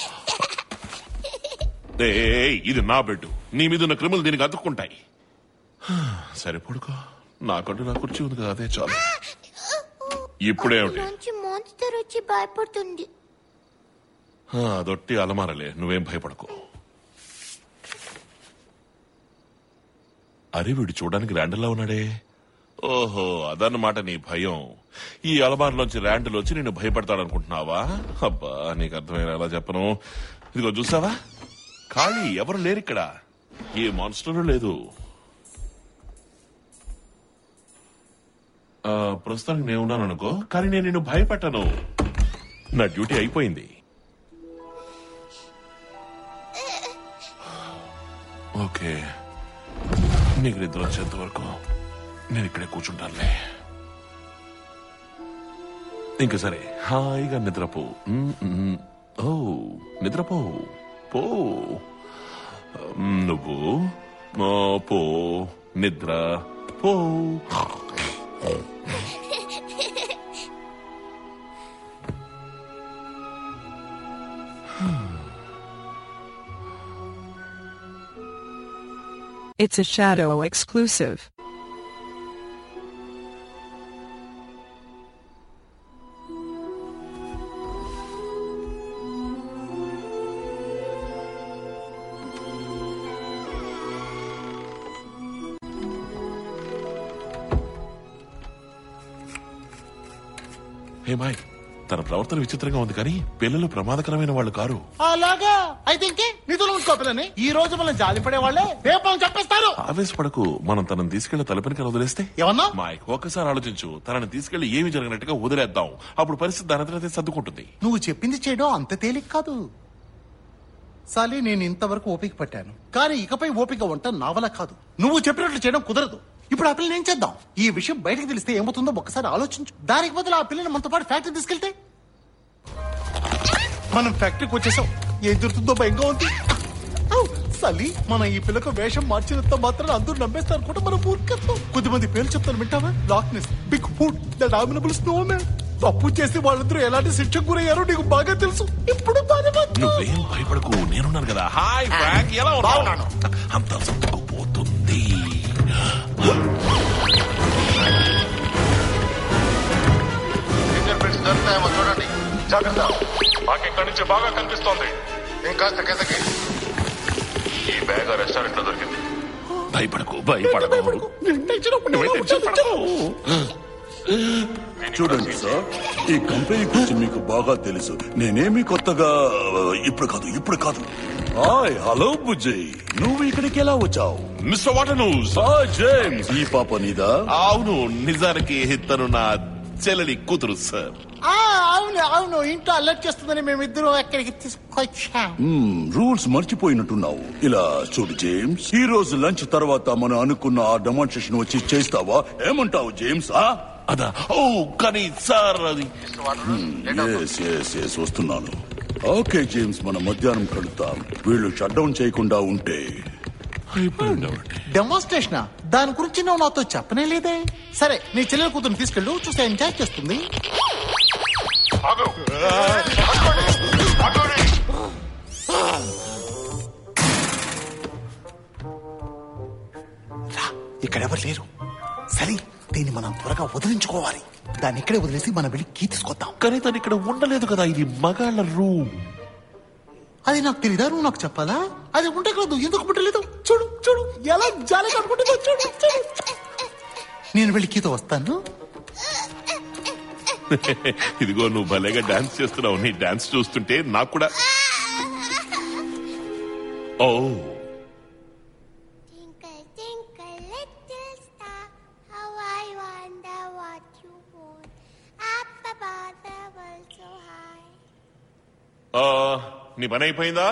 ఇది నా బెడ్. నీ మీద ఉన్న క్రిములు దీనికి అతుక్కుంటాయి. సరే పడుకో. నాకంటూ నా కుర్చీ ఉంది కదా, అదే చాలు. ఇప్పుడే మాన్స్టర్ వచ్చి భయపడుతుంది. అదొట్టి అలమారలే, నువ్వేం భయపడకు. అరే వీడు చూడడానికి ర్యాండల్లా ఉన్నాడే. ఓహో, అదన్నమాట నీ భయం. ఈ అలమారలోంచి ర్యాండిల్ వచ్చి నేను భయపడతాడనుకుంటున్నావా? అబ్బా, నీకు అర్థమైన ఎలా చెప్పను. ఇదిగో చూసావా, ఖాళీ, ఎవరు లేరిక్కడ. ఏ మాన్స్టరు లేదు. ప్రస్తుతానికి నేను ఉన్నాను అనుకో, కానీ నేను నిన్ను భయపెట్టను. నా డ్యూటీ అయిపోయింది. ఓకే, నీకు నిద్ర వచ్చేంత వరకు నేను ఇక్కడే కూర్చుంటానులే. ఇంకా సరే, హాయిగా నిద్రపో. ఓ నిద్రపో, పో నువ్వు పో, నిద్ర పో. It's a Shadow exclusive. Hey Mike, తన ప్రవర్తన విచిత్రంగా ఉంది, కానీ పిల్లలు ప్రమాదకరమైన వాళ్ళు కారు. అలాగా? అయితే ఇంకే నిధులు ఉంచుకో పిల్లని. ఈ రోజు మనం జాలిపడే వాళ్ళే రేపు చెప్పేస్తారు. ఆవేశపడకు. మనం తనని తీసుకెళ్లి తలపనికి వదిలేస్తే ఏమన్నా? మైక్, ఒక్కసారి ఆలోచించు. తనని తీసుకెళ్లి ఏమి జరిగినట్టుగా వదిలేద్దాం. అప్పుడు పరిస్థితి దానంతటే సర్దుకుంటుంది. నువ్వు చెప్పింది చేయడం అంత తేలిక కాదు సాలి. నేను ఇంతవరకు ఓపిక పట్టాను, కానీ ఇకపై ఓపిక వంట నా వల్ల కాదు. నువ్వు చెప్పినట్లు చేయడం కుదరదు. ఇప్పుడు ఆ పిల్లని ఏం చేద్దాం? ఈ విషయం బయటకు తెలిస్తే ఏమవుతుందో ఒక్కసారి ఆలోచించు. దానికి బదులు ఆ పిల్లని మనతో పాటు ఫ్యాక్టరీ తీసుకెళ్తే? మనం ఫ్యాక్టరీకి వచ్చేసాం, ఏం జరుగుతుందో భయంగా ఉంది. సలి, మన ఈ పిల్లకు వేషం మార్చినంత మాత్రం అందరూ నమ్మేస్తారు కూడా. మనం మూర్ఖత్వం. కొద్దిమంది పేర్లు చెప్తాను వింటావా? Loch Ness, Bigfoot, the abominable snowman. తప్పు చేసి వాళ్ళందరూ ఎలాంటి శిక్ష గురయ్యారో నీకు బాగా తెలుసు. ఇప్పుడు నువ్వేం భయపడకు, నేనున్నాను కదా. హాయ్ ఫ్రాంక్, ఎలా ఉన్నాను? అంతా సర్దుకుపోతుంది. దొరుకుతాయేమో చూడండి, జాగ్రత్త. మాకు ఇక్కడి నుంచి బాగా కనిపిస్తోంది. ఇంకాస్త కిందకి. ఈ బ్యాగ్ రెస్టారెంట్ లో దొరికింది. భయపడకు, భయపడకు. చూడండి సార్, ఈ కంపెనీ గురించి మీకు బాగా తెలుసు. నేనేమి కొత్తగా ఇప్పుడు కాదు ఇప్పుడు కాదు హాయ్ హలో బుజ్జయ్, నువ్వు ఇక్కడికి ఎలా వచ్చావు? Mister water news. జేమ్స్, ఈ పాప నీదా? అవును, నిజానికి తను నా చెల్లెలి కూతురు సార్. అవును అవును, ఇంట్లో అలర్ట్ చేస్తుందని మేమిద్దరం ఎక్కడికి తీసుకొచ్చాం. రూల్స్ మర్చిపోయినట్టున్నావు. ఇలా చూడు జేమ్స్, ఈ రోజు లంచ్ తర్వాత మనం అనుకున్న ఆ డెమాన్స్ట్రేషన్ వచ్చి చేస్తావా? ఏమంటావు జేమ్స్? అదా? ఓ కానీ సార్ అది. ఎస్ ఎస్ ఎస్ వస్తున్నాను. ఓకే జేమ్స్, మనం మధ్యాహ్నం కలుద్దాం. వీళ్ళు షట్ డౌన్ చేయకుండా ఉంటే. డెమాన్స్ట్రేషన్ దాని గురించి నువ్వు నాతో చెప్పనే లేదే. సరే, నీ చెల్లెల కూతురు తీసుకెళ్ళు, చూస్తే ఎంజాయ్ చేస్తుంది. ఆగు. పట్టుకోండి. పట్టుకోండి. ఇక్కడెవరు లేరు. సరే దీన్ని మనం త్వరగా వదిలించుకోవాలి. దాన్ని ఇక్కడే వదిలేసి మనం వెళ్ళి కీ తీసుకొద్దాం. కానీ తను ఇక్కడ ఉండలేదు కదా, ఇది మగాళ్ళ రూమ్. అది నాకు తెలీదా? నువ్వు నాకు చెప్పాలా? అది ఉంటే కాదు, ఎందుకు పుట్టలేదు? చూడు చూడు ఎలా జాలిగా అనుకుంటుందో చూడు చూడు. నేను వెళ్ళి కీతో వస్తాను. ఇదిగో నువ్వు భలేగా డాన్స్ చేస్తున్నావు. నీ డాన్స్ చూస్తుంటే నాకు కూడా ఓ నీ పని అయిపోయిందా?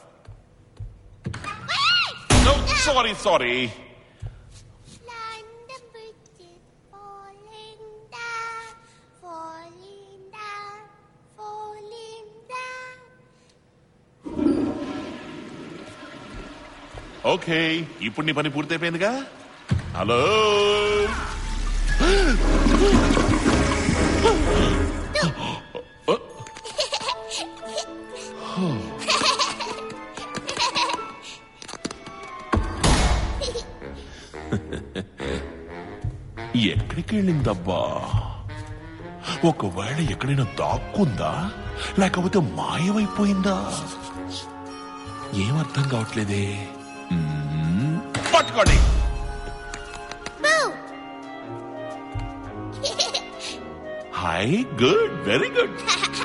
Sorry sorry. ఓకే, ఇప్పుడు నీ పని పూర్తయిపోయిందిగా. హలో, ఎక్కడికి వెళ్ళిందబ్బా? ఒకవేళ ఎక్కడైనా దాక్కుందా, లేకపోతే మాయమైపోయిందా? ఏమర్థం కావట్లేదే. పట్టుకోండి. Hi, good, very good.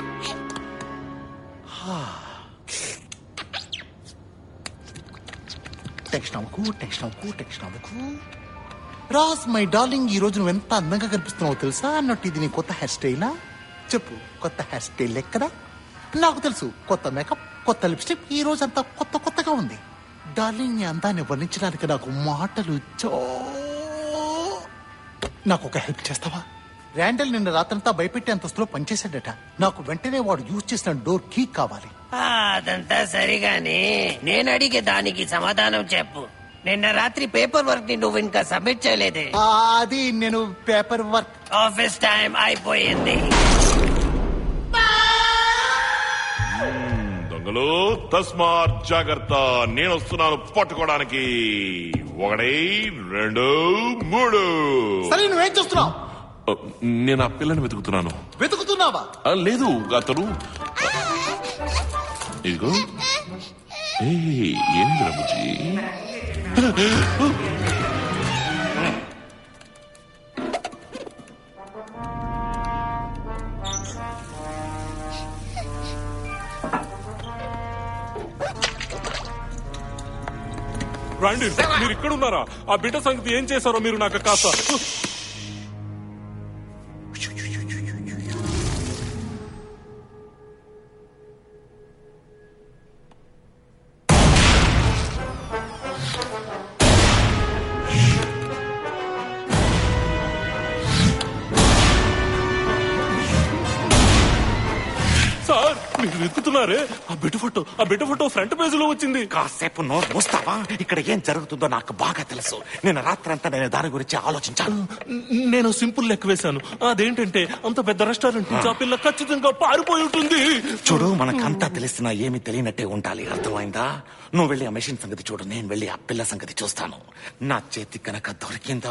Text నవ్వుకు టెక్స్ట్ నవ్వుకు టెక్స్ట్ నవ్వుకు. రాస్ మై డార్లింగ్, ఈ రోజు నువ్వు ఎంత అందంగా కనిపిస్తున్నావో తెలుసా? అన్నట్టు ఇది నీ కొత్త హెయిర్ స్టైలా? చెప్పు, కొత్త హెయిర్ స్టైల్ ఎక్కడా? నాకు తెలుసు, కొత్త మేకప్, కొత్త లిప్స్టిక్, ఈ రోజు అంతా కొత్త కొత్తగా ఉంది. డార్లింగ్, నీ అందాన్ని వర్ణించడానికి నాకు మాటలు చో. నాకు ఒక హెల్ప్ చేస్తావా? ర్యాండల్ నిన్న రాత్రంతా భయపెట్టి అంతస్తులో పనిచేశాడట. నాకు వెంటనే వాడు యూజ్ చేసిన డోర్ కీ కావాలి. అదంతా సరిగానే, నేను అడిగే దానికి సమాధానం చెప్పు. నిన్న రాత్రి పేపర్ వర్క్ ని నువ్వు ఇంకా సబ్మిట్ చేయలేదే? అది నేను పేపర్ వర్క్. ఆఫీస్ టైం అయిపోయింది. దొంగలు తస్మాత్ జాగ్రత్త, నేను వస్తున్నాను పట్టుకోవడానికి. ఒకటి, రెండు, మూడు. సరే, నువ్వేం చూస్తున్నావు? నేను ఆ పిల్లని వెతుకుతున్నాను. వెతుకుతున్నావా? లేదు, అతను ఇదిగో. ఏంటి రబుజీ? రండి, మీరు ఇక్కడ ఉన్నారా? ఆ బిడ్డ సంగతి ఏం చేశారో మీరు నాకు కాస్త. సార్, మీరు వెతుకుతున్నారే ఆ బిడ్డ ఫోటో, ఆ బిడ్డ ఫోటో ఫ్రంట్ పేజ్ లో వచ్చింది. కాసేపు నోరు మూస్తావా? ఇక్కడ ఏం జరుగుతుందో నాకు బాగా తెలుసు. నేను రాత్రంతా నేను దాని గురించి ఆలోచించాను. నేను సింపుల్ లెక్క వేశాను. అదేంటంటే, అంత పెద్ద రెస్టారెంట్ నుంచి ఆ పిల్ల ఖచ్చితంగా పారిపోయి ఉంటుంది. చూడు, మనకంతా తెలిసినా ఏమి తెలియనట్టే ఉండాలి, అర్థమైందా? నువ్వు వెళ్ళి ఆ మెషిన్ సంగతి చూడు, నేను వెళ్ళి ఆ పిల్ల సంగతి చూస్తాను. నా చేతి కనుక దొరికిందో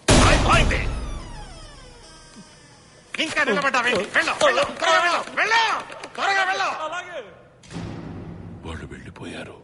ఇంకా నిలబడ్డావేంటి? వెళ్ళు, వెళ్ళు, త్వరగా వెళ్ళు, వెళ్ళు, త్వరగా వెళ్ళు. వాళ్ళు వెళ్ళిపోయారు.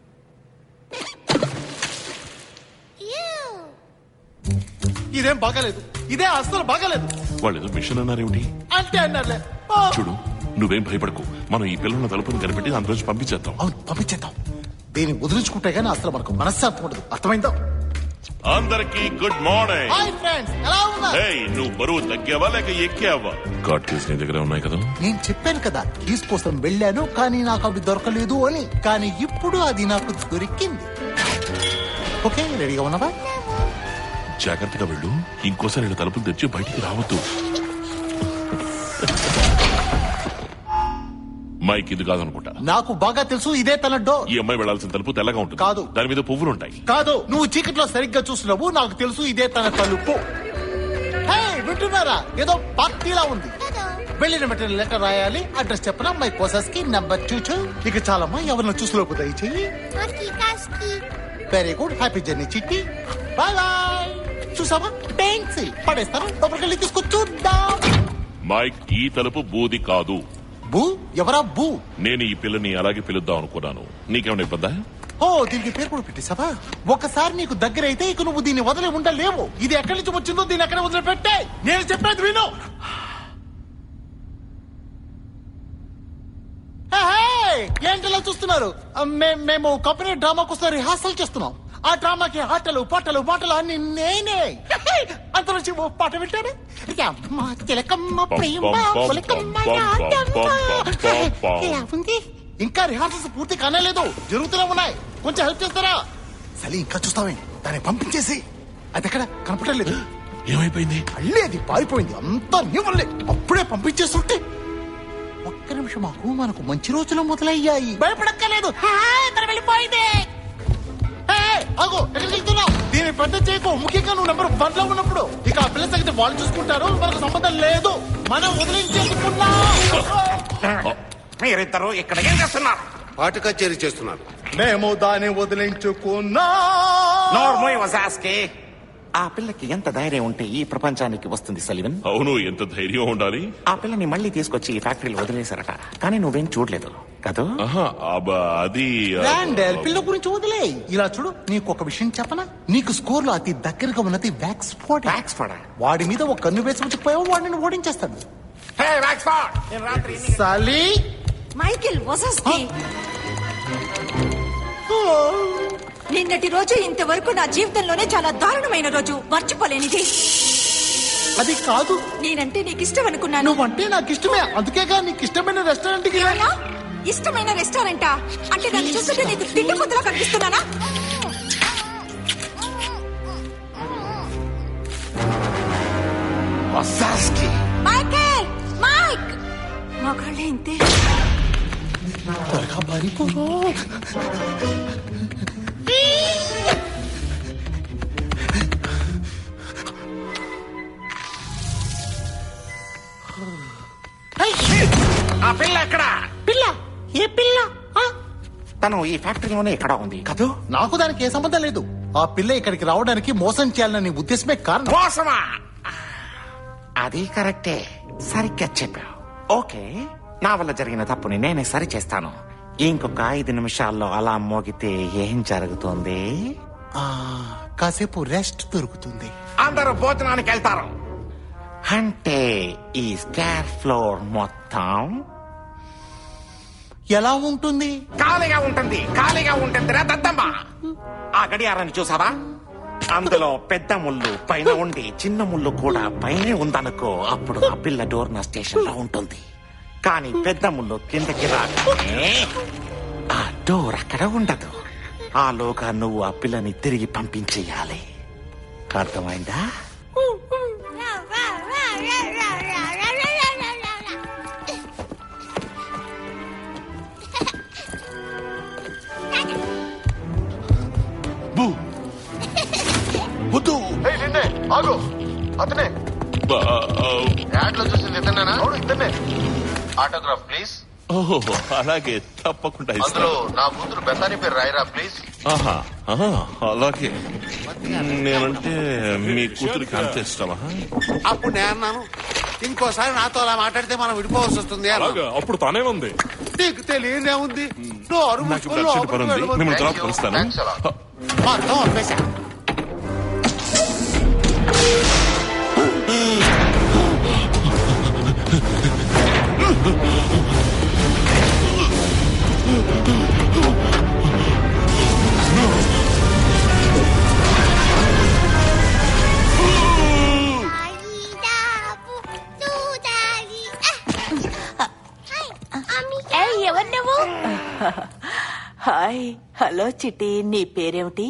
ఇదేం బాగాలేదు, ఇదే అస్సలు బాగాలేదు. వాళ్ళు ఏదో మిషన్ అన్నారేమిటి? అంటే అన్నారులే. చూడు, నువ్వేం భయపడకు. మనం ఈ పిల్లల తలుపుని కనిపెట్టి అందులో పంపించేద్దాం. అవును, పంపించేద్దాం. దీన్ని వదిలించుకుంటే గానీ అసలు మనకు మనశ్శాంతి ఉండదు, అర్థమైందా? అందరికి గుడ్ మార్నింగ్. హాయ్ ఫ్రెండ్స్, ఎలా ఉన్నారు? ఏయ్, నువ్వు బరువు తగ్గావా లేక ఎక్కావా? కార్డ్ కేసు నీ దగ్గర ఉన్నాయి కదా? నేను చెప్పాను కదా, కీస్ కోసం వెళ్ళాను కానీ నాకు అవి దొరకలేదు అని. కానీ ఇప్పుడు అది నాకు దొరికింది. ఓకే, రెడీగా ఉన్నావా? జాగ్రత్తగా వెళ్ళు. ఇంకోసారి ఇలా తలుపులు తెచ్చి బయటికి రావద్దు. మైక్ ఇది కాదనుకుంటా. నాకు బాగా తెలుసు, ఇదే తన డోర్. ఈ అమ్మాయి వెళ్లాల్సిన తలుపు తెల్లగా ఉంటుంది. కాదు, దాని మీద పువ్వులు ఉంటాయి. కాదు, నువ్వు చీకట్లో సరిగ్గా చూస్తున్నావు. నాకు తెలుసు, ఇదే తన తలుపు. హే, వింటున్నారా? ఏదో పార్టీలా ఉంది. వెళ్ళిన వెంటనే లెటర్ రాయాలి. అడ్రస్ చెప్పనా? మై కోసస్ కి నెంబర్ చూచు. ఇక చాలమ్మా, ఎవరిని చూసులోపు దయచేయి. Very good. హ్యాపీ జర్నీ చిట్టి. Bye bye. చూసావా, థ్యాంక్స్. పడేస్తాను, లోపలికెళ్ళి తీసుకొచ్చుద్దాం. మైక్, ఈ తలుపు బూది కాదు. బూ? ఎవరా బూ? నేను ఈ పిల్లని అలాగే పిలుద్దాం అనుకున్నాను. నీకేమైనా ఇబ్బందా? ఓ, దీనికి పేరు కూడా పెట్టేశావా? ఒకసారి నీకు దగ్గర అయితే ఇక నువ్వు దీన్ని వదిలే ఉండలేవు. ఇది ఎక్కడి నుంచి వచ్చిందో దీన్ని ఎక్కడ వదిలిపెట్టే. నేను చెప్పేది విను. ఏంటలా చూస్తున్నారు? మేము కంపెనీ డ్రామా కోసం రిహార్సల్ చేస్తున్నాం. ఆ డ్రామాకి ఆటలు పాటలు మాటలు అన్ని నేనే. అంత నుంచి పాట వింటానే. ఇంకా రిహార్సల్స్ పూర్తి కానేలేదు, జరుగుతూనే ఉన్నాయి. కొంచెం హెల్ప్ చేస్తారా? సరే, ఇంకా చూస్తామే. దాన్ని పంపించేసి. అది ఎక్కడ కనపడలేదు. ఏమైపోయింది? అల్లే అది పారిపోయింది. అంతా నీ వల్లే. అప్పుడే పంపించేస్తుంటే. ఒక్క నిమిషం మాకు, మనకు మంచి రోజులు మొదలయ్యాయి. భయపడక్కర్లేదు. వెళ్ళిపోయింది. ఎక్కడికి వెళ్తున్నావు? దీన్ని పెద్ద చేయకు. ముఖ్యంగా నువ్వు నెంబర్ వన్ లో ఉన్నప్పుడు. ఇక ఆ పిల్ల సంగతి వాళ్ళు చూసుకుంటారు. మనకు సంబంధం లేదు. మనం వదిలించేసుకున్నాం. మీరిద్దరు ఇక్కడ ఏం చేస్తున్నారు? పాట కచేరీ చేస్తున్నారు. మేము దాన్ని వదిలించుకున్నా. ఆ పిల్లకి ఎంత ధైర్యం ఉంటే ఈ ప్రపంచానికి వస్తుంది సలీవన్? అవును, ఎంత ధైర్యం ఉండాలి. ఆ పిల్లని మళ్ళీ తీసుకొచ్చి ఈ ఫ్యాక్టరీలో వదిలేశారట. కానీ నువ్వేం చూడలేదు కదా? అది పిల్ల గురించి వదిలే. ఇలా చూడు, నీకు ఒక విషయం చెప్పనా? నీకు స్కోర్ లో అతి దగ్గరగా ఉన్నది వ్యాక్స్ ఫోర్డ్. Wax Ford. వాడి మీద ఒక కన్ను వేసి వచ్చిపోయావు, వాడిని ఓడించేస్తాడు. సలీ మైకేల్ వజాస్కి, నిన్నటి రోజు ఇంతవరకు నా జీవితంలోనే చాలా దారుణమైన రోజు. మర్చిపోలేనిది. అది కాదు. నేనంటే నీకు ఇష్టం అనుకున్నాను. నువ్వంటే నాకు ఇష్టమే. అందుకేగా నీకు ఇష్టమైన రెస్టారెంట్ కి. ఇష్టమైన రెస్టారెంటా? అంటే నన్ను చూస్తుంటే నీకు తిండి ముద్దలా కనిపిస్తున్నానా? మైకేల్, మైక్, మగాళ్ళే ఇంతే. త్వరగా పారిపో. ఆ పిల్ల ఎక్కడ? పిల్ల? ఏ పిల్ల? తను ఈ ఫ్యాక్టరీలోనే ఎక్కడ ఉంది కదూ? నాకు దానికి ఏ సంబంధం లేదు. ఆ పిల్ల ఇక్కడికి రావడానికి మోసం చేయాలని ఉద్దేశమే కారణం. మోసమా? అది కరెక్టే, సరిగ్గా చెప్పావు. ఓకే, నా వల్ల జరిగిన తప్పుని నేనే సరి చేస్తాను. ఇంకొక ఐదు నిమిషాల్లో అలా మోగితే ఏం జరుగుతుంది? కాసేపు రెస్ట్ దొరుకుతుంది. అందరూ భోజనానికి వెళ్తారు. అంటే ఈ స్క్వేర్ ఫ్లోర్ మొత్తం ఎలా ఉంటుంది? ఖాళీగా ఉంటుంది. ఖాళీగా ఉంటుంది రా దద్దమ్మ. ఆ గడియారాన్ని చూసావా? అందులో పెద్ద ముళ్ళు పైన ఉండి చిన్న ముళ్ళు కూడా పైనే ఉందనుకో. అప్పుడు ఆ పిల్ల డోర్ నా స్టేషన్ లో ఉంటుంది. కానీ పెద్ద ముళ్ళు కిందకి రాగానే ఆ డోర్ అక్కడ ఉండదు. ఆలోగా నువ్వు ఆ పిల్లని తిరిగి పంపించేయాలి. అర్థమైందా? వద్దు. ఆగు. అతనే యాడ్ లో చూసింది ఇతనేనా? అవును, ఇతనే. Autograph please. ఓహో, అలాగే, తప్పకుండా అందులో నా కూతురు బెతాని పేరు రాయరా ప్లీజ్. ఆహా, అలాగే. నేనంటే మీ కూతురికి అంత ఇష్టమా? అప్పుడు నేను అన్నాను, ఇంకోసారి నాతో అలా మాట్లాడితే మనం విడిపోవాల్సి వస్తుంది. అప్పుడు తానే ఉంది. నీకు తెలియనే ఉంది. మిమ్మల్ని తర్వాత కలుస్తాను. ఎవరు నువ్వు? హాయ్, హలో చిట్టి. నీ పేరేమిటి?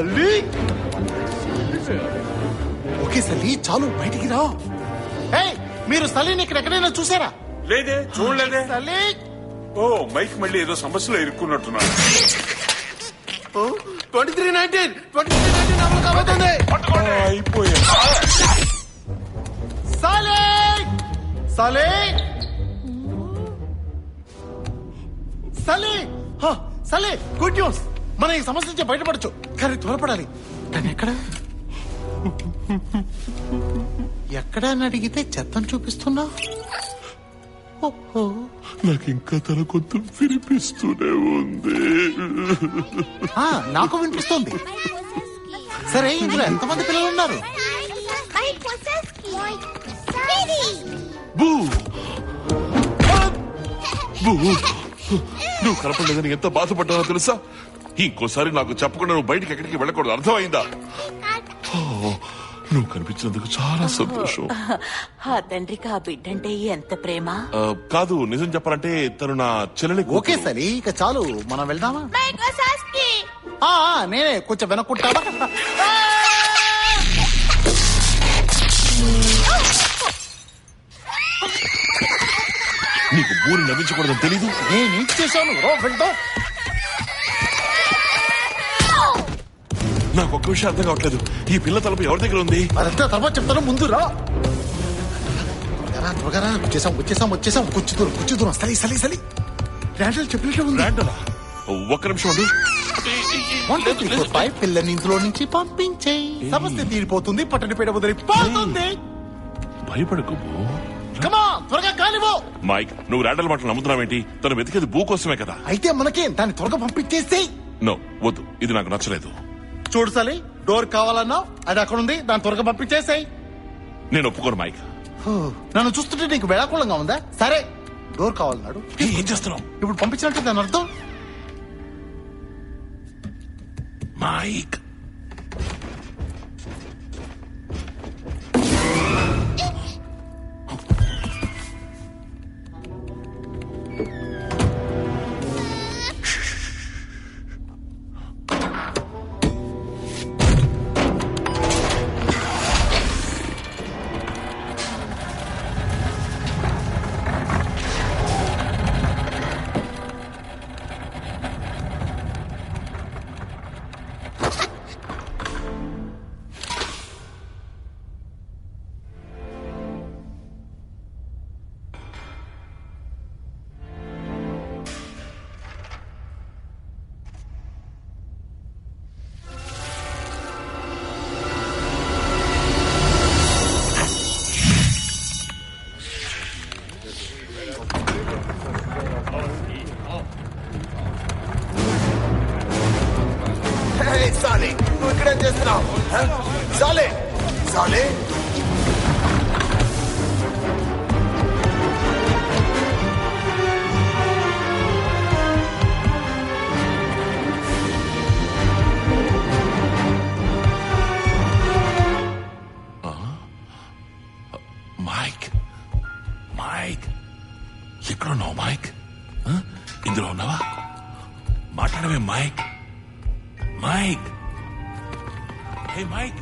సల్లి ఓకే సల్లి చాలు బయటికి రా. ఏయ్, మీరు సలీని ఇక్కడ ఎక్కడైనా చూసారా? లేదే, చూడలేదే. సల్లి ఓ మైక్ మళ్ళీ ఏదో సమస్యలో ఇరుక్కున్నట్టున్నాడు. Twenty three nineteen twenty three nineteen అమలు కాబోతుంది. అయిపోయా. Sally Sally Sally Sally good news. మనం ఈ సమస్య నుంచి బయటపడచ్చు, కానీ త్వరపడాలి. కానీ ఎక్కడ ఎక్కడ అని అడిగితే చెత్తను చూపిస్తున్నా. నాకు ఇంకా తన కొంత వినిపిస్తూనే ఉంది. నాకు వినిపిస్తుంది. సరే, ఇందులో ఎంతమంది పిల్లలు ఉన్నారు? బూ బూ నువ్వు కనపడలేదని ఎంత బాధపడ్డానో తెలుసా? ఇంకోసారి నాకు చెప్పకుండా నువ్వు బయటికి ఎక్కడికి వెళ్ళకూడదు, అర్థమైందా? నువ్వు కనిపించినందుకు చాలా సంతోషం. ఆ తండ్రికి ఆ బిడ్డంటే ఎంత ప్రేమ. కాదు, నిజం చెప్పాలంటే తను నా చెల్లెలి. ఓకే సరే, ఇక చాలు, మనం వెళ్దామా? నేనే కొంచెం వెనక్కుంటావా? నీకు బూరి నవ్వించకూడదని తెలీదు. నేనేం చేశాను? రో వెళ్దాం. నాకు ఒక్క విషయం అర్థం కావట్లేదు. ఈ పిల్ల తలుపు ఎవరి దగ్గర ఉంది? అదంతా తర్వాత చెప్తాను, ముందు రా. త్వరగా రా, వచ్చేసాం వచ్చేసాం వచ్చేసాం. కూర్చు దూరం కూర్చు దూరం. సలి సలి సలి ర్యాండల్ చెప్పినట్టు ఉంది. ర్యాండలా? ఒక్క నిమిషం అండి. పిల్లని ఇంట్లో నుంచి పంపించేయి, సమస్య తీరిపోతుంది, పట్టణ పీడ వదిలిపోతుంది. భయపడకు. కమా, త్వరగా కానివో. మైక్, నువ్వు ర్యాండల్ మాటలు నమ్ముతున్నావేంటి? తను వెతికేది భూ కోసమే కదా. అయితే మనకే దాన్ని త్వరగా పంపించేసేయి. నో, వద్దు, ఇది నాకు నచ్చలేదు. చూడు సలి, డోర్ కావాలన్నా అది అక్కడ ఉంది, దాన్ని త్వరగా పంపించేసాయి. నేను ఒప్పుకోను మైక్. నన్ను చూస్తుంటే నీకు వేళాకుళంగా ఉందా? సరే, డోర్ కావాలన్నాడు. ఏం చేస్తున్నావు? ఇప్పుడు పంపించినట్టు దాని అర్థం. మైక్, సాలే, నువ్వు ఇక్కడేం చేస్తున్నావు? సాలే సాలే మైక్ మైక్ ఎక్కడున్నావు మైక్? ఇందులో ఉన్నావా? మాట్లాడమే మైక్. మైక్, హే మైక్.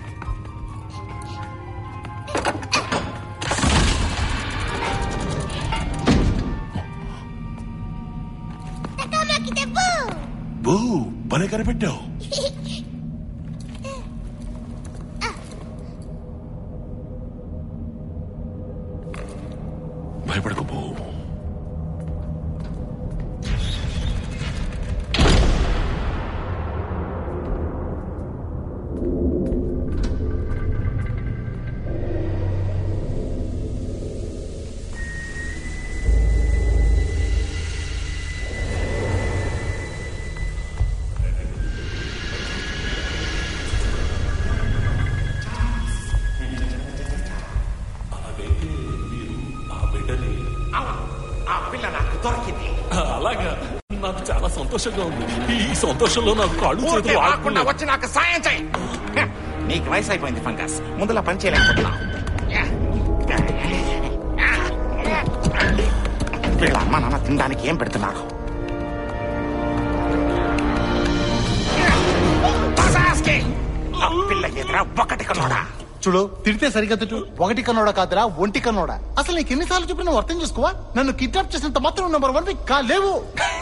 బూ, భలే కనిపెట్టావు. భయపడకు బూ. అలాగా, నాకు చాలా సంతోషంగా ఉంది. ఈ సంతోషంలో నాకు కాళ్ళు చేతులు ఆడకుండా వచ్చి నాకు సాయం చేయి. నీకు వయసు అయిపోయింది ఫంగస్, ముందులా పని చేయలేకపోతున్నా. వీళ్ళ అమ్మ నాన్న తినడానికి ఏం పెడుతున్నారు? పిల్ల ఎదురా ఒకటి కన్నోడా. చూడు, తిడితే సరిగ్గా తిట్టు. ఒకటి కన్నోడా కాదురా, ఒంటి కన్నోడా. అసలు నీకు ఎన్నిసార్లు చెప్పిన నువ్వు అర్థం చేసుకోవా? నన్ను కిడ్నాప్ చేసినంత మాత్రం నెంబర్ వన్ కాలేవు.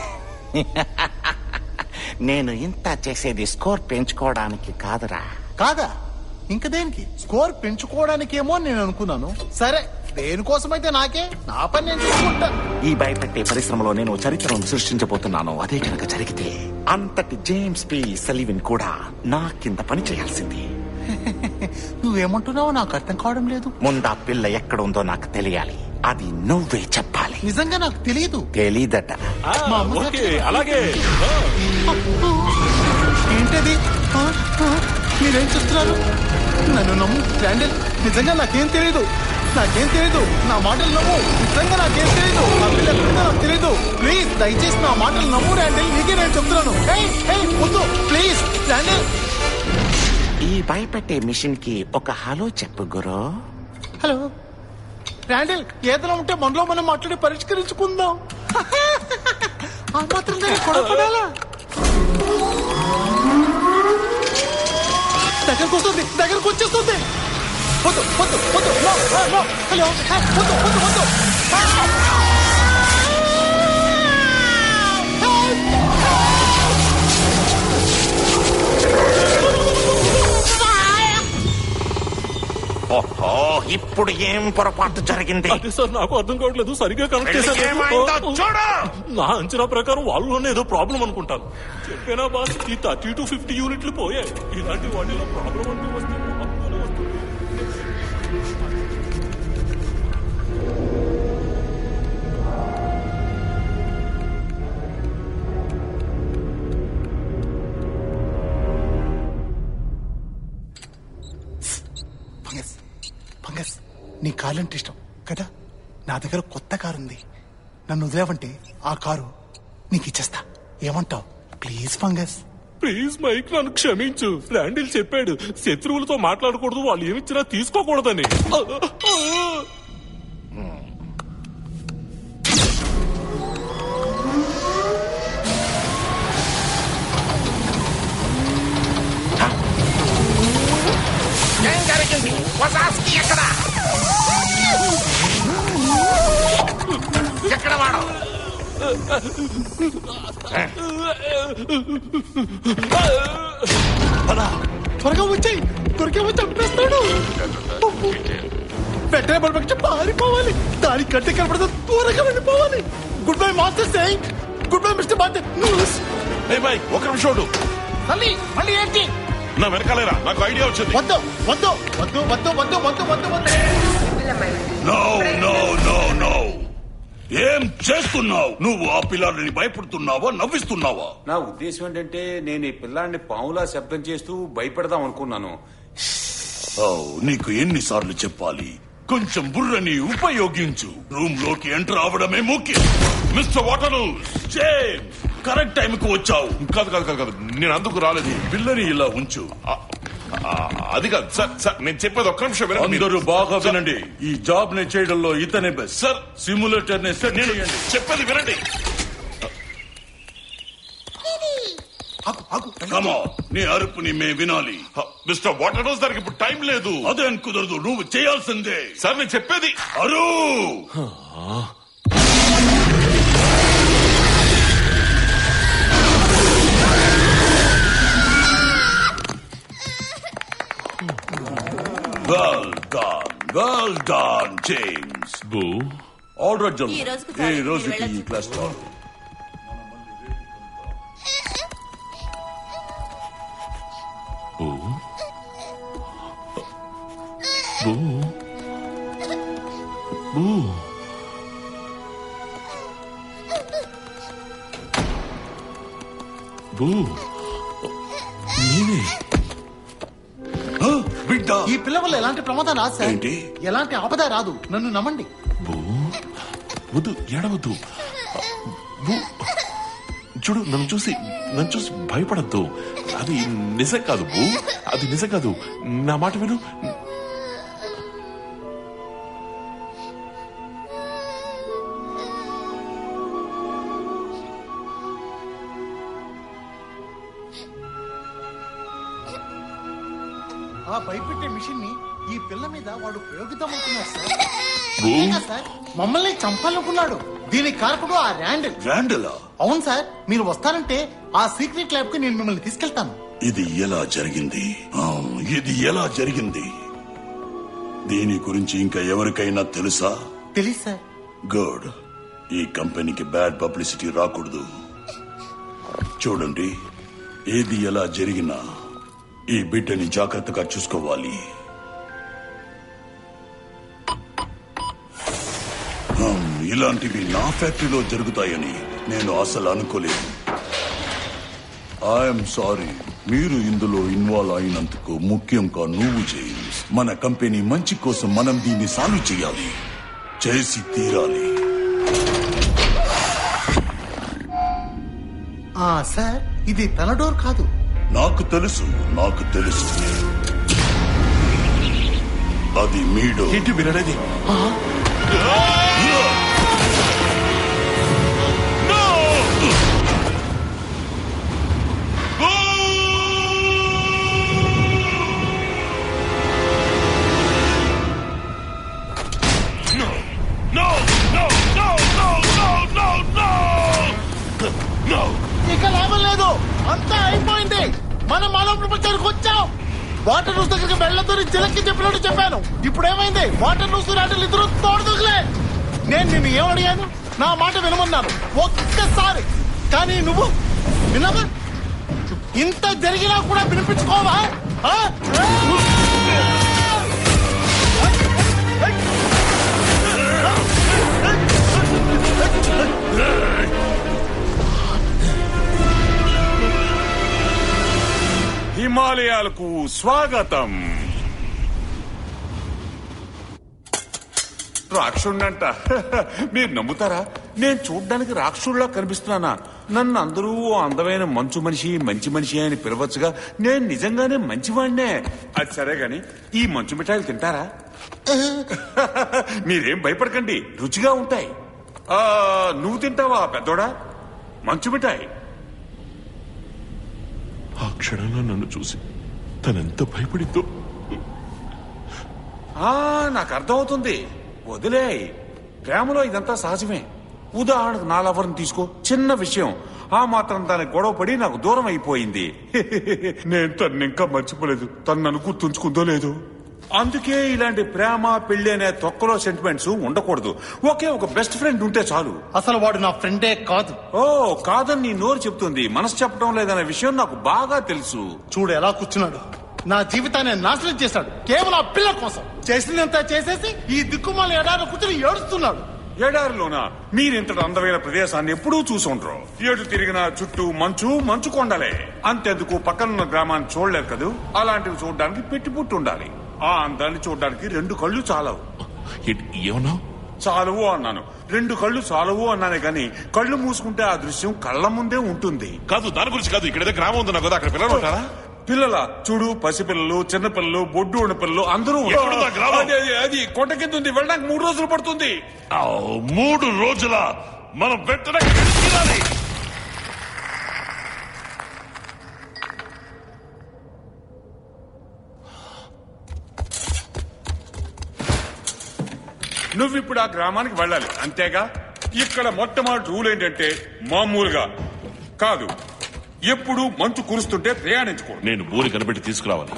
నేను ఇంత చేసేది స్కోర్ పెంచుకోవడానికి కాదురా. కాదా? ఇంకా దేనికి? స్కోర్ పెంచుకోవడానికేమో నేను అనుకున్నాను. సరే, దేనికోసమైతే నాకే, నా పని నేను చూసుకుంటా. ఈ భయపెట్టే పరిశ్రమలో నేను చరిత్రను సృష్టించబోతున్నాను. అదే కనుక జరిగితే అంతటి జేమ్స్ పి సలీవిన్ కూడా నా కింద పని చేయాల్సింది. నువ్వేమంటున్నావో నాకు అర్థం కావడం లేదు. ముందా పిల్ల ఎక్కడుందో నాకు తెలియాలి. అది నువ్వే చెప్పాలి. నిజంగా నాకు తెలియదు. తెలీదట. అలాగే. ఏంటది? మీరేం చెప్తున్నారు? నన్ను నమ్ము ర్యాండిల్. నిజంగా నాకేం తెలియదు. నాకేం తెలియదు. నా మాటలు నమ్ము. నిజంగా నాకేం తెలియదు. నా పిల్ల ఎక్కడుందో నాకు తెలియదు. ప్లీజ్ దయచేసి నా మాటలు నమ్ము ర్యాండిల్. నీకే నేను చెప్తున్నాను. వద్దు ప్లీజ్ ర్యాండిల్. ఈ భయపెట్టే మిషన్ కి ఒక హలో చెప్పు గురు. హలో ర్యాండిల్, ఏదైనా ఉంటే మనలో మనం మాట్లాడి పరిష్కరించుకుందాం. ఆ మాత్రం గొడవపడాలా? దగ్గరకు వస్తుంది, దగ్గరకు వచ్చేస్తుంది. వద్దు వద్దు వద్దు. హలో వద్దు వద్దు వద్దు. ఓహో, ఇప్పుడు ఏం పొరపాటు జరిగింది? అదే సార్, నాకు అర్థం కావట్లేదు. సరిగ్గా కనెక్ట్ చేశాను. నా అంచనా ప్రకారం వాళ్ళలోనే ఏదో ప్రాబ్లం అనుకుంటాను. చెప్పేనా బాస్, ఈ థర్టీ టు ఫిఫ్టీ యూనిట్లు పోయాయి. ఇలాంటి వాటిలో ప్రాబ్లం అంటూ వస్తే మామూలుగానే వస్తుంది. నీ కారు అంటే ఇష్టం కదా? నా దగ్గర కొత్త కారు ఉంది. నన్ను వదిలేవంటే ఆ కారు నీకు ఇచ్చేస్తా. ఏమంటావు? Please fungus. ప్లీజ్ మైక్, నన్ను క్షమించు. ర్యాండిల్ చెప్పాడు శత్రువులతో మాట్లాడకూడదు, వాళ్ళు ఏమిచ్చినా తీసుకోకూడదని. ఏం జరిగింది? వసాస్కి ఎక్కడ? ఎక్కడ వాడు? త్వరగా వచ్చాయి. దొరికే వచ్చి చంపేస్తాడు. వెంటనే పడిపోయి పారిపోవాలి. దాని కంటే కనపడదు, త్వరగా వెళ్ళిపోవాలి. Goodbye master Singh. Goodbye mister బాంటే. ఒక నిమిషం మళ్ళీ మళ్ళీ ఏంటి? నా వెనకాలేరా, నాకు ఐడియా వచ్చింది. వద్దు వద్దు వద్దు వద్దు వద్దు వద్దు వద్దు వద్దు. No no no no. ఏం చేస్తున్నావు నువ్వు? ఆ పిల్లాడిని భయపడుతున్నావా, నవ్విస్తున్నావా? నా ఉద్దేశం ఏంటంటే నేను ఈ పిల్లాడిని పాములా శబ్దం చేస్తూ భయపెడదాం అనుకున్నాను. ఓ, నీకు ఎన్నిసార్లు చెప్పాలి? కొంచెం బుర్రని ఉపయోగించు. రూమ్ లోకి ఎంటర్ అవడమే ముఖ్యం. మిస్టర్ వాటరు, జేమ్స్, కరెక్ట్ టైం కు వచ్చావు. కాదు కాదు కాదు కాదు, నేను అందుకు రాలేదు. పిల్లని ఇలా ఉంచు. అది కాదు సార్, సార్ నేను చెప్పేది ఒక్క నిమిషం వినండి. అందరూ బాగా వినండి. ఈ జాబ్ ని చేయడంలో ఇతనే బెస్ట్. సార్, సిమ్యులేటర్ ని సెట్ చేయండి. చెప్పేది వినండి. కమా, నీ అరుపుని మే వినాలి. మిస్టర్ వాటర్ హౌస్ దానికి ఇప్పుడు టైం లేదు. అదేం కుదరదు, నువ్వు చేయాల్సిందే. సార్ నేను చెప్పేది అరు. Well done, well done James. Boo all right జన్. ఈ రోజుకు ఈ చాలు, రోజుకి మీరు ఈ క్లాస్ చాలు. బూ బూ బూ బూ నేనే. బిడ్డ, ఈ పిల్ల వల్ల ఎలాంటి ప్రమాదం రాదు సార్. ఏంటి? ఎలాంటి ఆపద రాదు. నన్ను నమ్మండి. బూ వద్దు, ఏడవద్దు. బూ చూడు, నన్ను చూసి నన్ను చూసి భయపడద్దు. అది నిజం కాదు బూ, అది నిజం కాదు. నా మాట విను. ఆ భయపెట్టే మిషన్ ని ఈ పిల్ల మీద వాడు ప్రయోగిద్దామనుకున్నాడు సార్. బూ. అంతేగా సార్, మమ్మల్ని చంపాలనుకున్నాడు. దీనికి కారకుడు ఆ ర్యాండిల్. ర్యాండిలా? అవును సార్, మీరు వస్తారంటే ఆ సీక్రెట్ ల్యాబ్ కి నేను మిమ్మల్ని తీసుకెళ్తాను. ఇది ఎలా జరిగింది? ఆ, ఇది ఎలా జరిగింది? దీని గురించి ఇంకా ఎవరికైనా తెలుసా? తెలీదు సార్. గుడ్. ఈ కంపెనీకి బ్యాడ్ పబ్లిసిటీ రాకూడదు. చూడండి, ఏది ఎలా జరిగినా ఈ బిడ్డని జాగ్రత్తగా చూసుకోవాలి. హమ్, ఇలాంటివి నా ఫ్యాక్టరీలో జరుగుతాయని నేను అసలు అనుకోలేదు. I'm sorry. మీరు ఇందులో ఇన్వాల్వ్ అయినందుకు. ముఖ్యంగా నువ్వు జేమ్స్. మన కంపెనీ మంచి కోసం మనం దీన్ని సాల్వ్ చేయాలి, చేసి తీరాలి. ఆ సార్, ఇది తన డోర్ కాదు. నాకు తెలుసు, నాకు తెలుసు. అది మీ డోర్. ఏంటి వినడది? ఇక లాభం లేదు, అంతా అయిపోయింది. మనం మానవ ప్రపంచానికి వచ్చాం. వాటర్ న్యూస్ దగ్గరికి వెళ్ళతో చిలక్కి చెప్పినట్టు చెప్పాను. ఇప్పుడు ఏమైంది? వాటర్ న్యూస్ రాటలు ఇద్దరు తోడుదులే. నేను నిన్ను ఏమడిగాను? నా మాట వినమన్నాను ఒక్కసారి. కానీ నువ్వు వినవా? ఇంత జరిగినా కూడా వినిపించుకోవా? ఆ? హిమాలయాలకు స్వాగతం. రాక్షుడంట. మీరు నమ్ముతారా? నేను చూడ్డానికి రాక్షుడిలా కనిపిస్తున్నానా? నన్ను అందరూ అందమైన మంచు మనిషి, మంచి మనిషి అని పిలవచ్చుగా. నేను నిజంగానే మంచివాడినే. అది సరే గాని ఈ మంచు మిఠాయిలు తింటారా? మీరేం భయపడకండి, రుచిగా ఉంటాయి. ఆ నువ్వు తింటావా పెద్దోడా మంచు మిఠాయి? ఆ క్షణంలో నన్ను చూసి తనెంత భయపడిందో ఆ నాకు అర్థమవుతుంది. వదిలే, ప్రేమలో ఇదంతా సహజమే. ఉదాహరణకు నా లవర్ని తీసుకో. చిన్న విషయం, ఆ మాత్రం దానికి గొడవ పడి నాకు దూరం అయిపోయింది. నేను తను ఇంకా మర్చిపోలేదు. తను నన్ను గుర్తుంచుకుందో లేదు. అందుకే ఇలాంటి ప్రేమ పెళ్లి అనే తొక్కలో సెంటిమెంట్స్ ఉండకూడదు. ఒకే ఒక బెస్ట్ ఫ్రెండ్ ఉంటే చాలు. అసలు వాడు నా ఫ్రెండే కాదు. ఓ కాదని నీ నోరు చెప్తుంది, మనసు చెప్పడం లేదనే విషయం నాకు బాగా తెలుసు. చూడు ఎలా కూర్చున్నాడు. నా జీవితాన్ని నాశనం చేశాడు కేవలం ఆ పిల్ల కోసం. చేసినంత చేసేసి ఈ దిక్కుమాల ఎడారి కూర్చుని ఏడుస్తున్నాడు. ఎడారిలోనా? మీరింతటి అందమైన ప్రదేశాన్ని ఎప్పుడూ చూసుంటారు. ఏడు తిరిగిన చుట్టూ మంచు మంచు కొండలే. అంతెందుకు పక్కనున్న గ్రామాన్ని చూడలేరు కదూ. అలాంటివి చూడడానికి పెట్టి పుట్టి ఉండాలి. ఆ అందాన్ని చూడడానికి రెండు కళ్ళు చాలవు. ఏమన్నా? చాలవు అన్నాను. రెండు కళ్ళు చాలవు అన్నానే గాని కళ్ళు మూసుకుంటే ఆ దృశ్యం కళ్ళ ముందే ఉంటుంది. కాదు, దాని గురించి కాదు. ఇక్కడ గ్రామం ఉంది కదా, అక్కడ పిల్లలు ఉంటారా? పిల్లల చూడు, పసిపిల్లలు, చిన్నపిల్లలు, బొడ్డు ఉన్న పిల్లలు అందరూ. అది కొండ కింద ఉంది. వెళ్ళడానికి మూడు రోజులు పడుతుంది. మూడు రోజుల మనం వెంటనే నువ్విప్పుడు ఆ గ్రామానికి వెళ్ళాలి, అంతేగా? ఇక్కడ మొట్టమొదటి రూల్ ఏంటంటే మామూలుగా కాదు, ఎప్పుడు మంచు కురుస్తుంటే ప్రయాణించుకోండి. నేను బూరి కనిపెట్టి తీసుకురావాలి.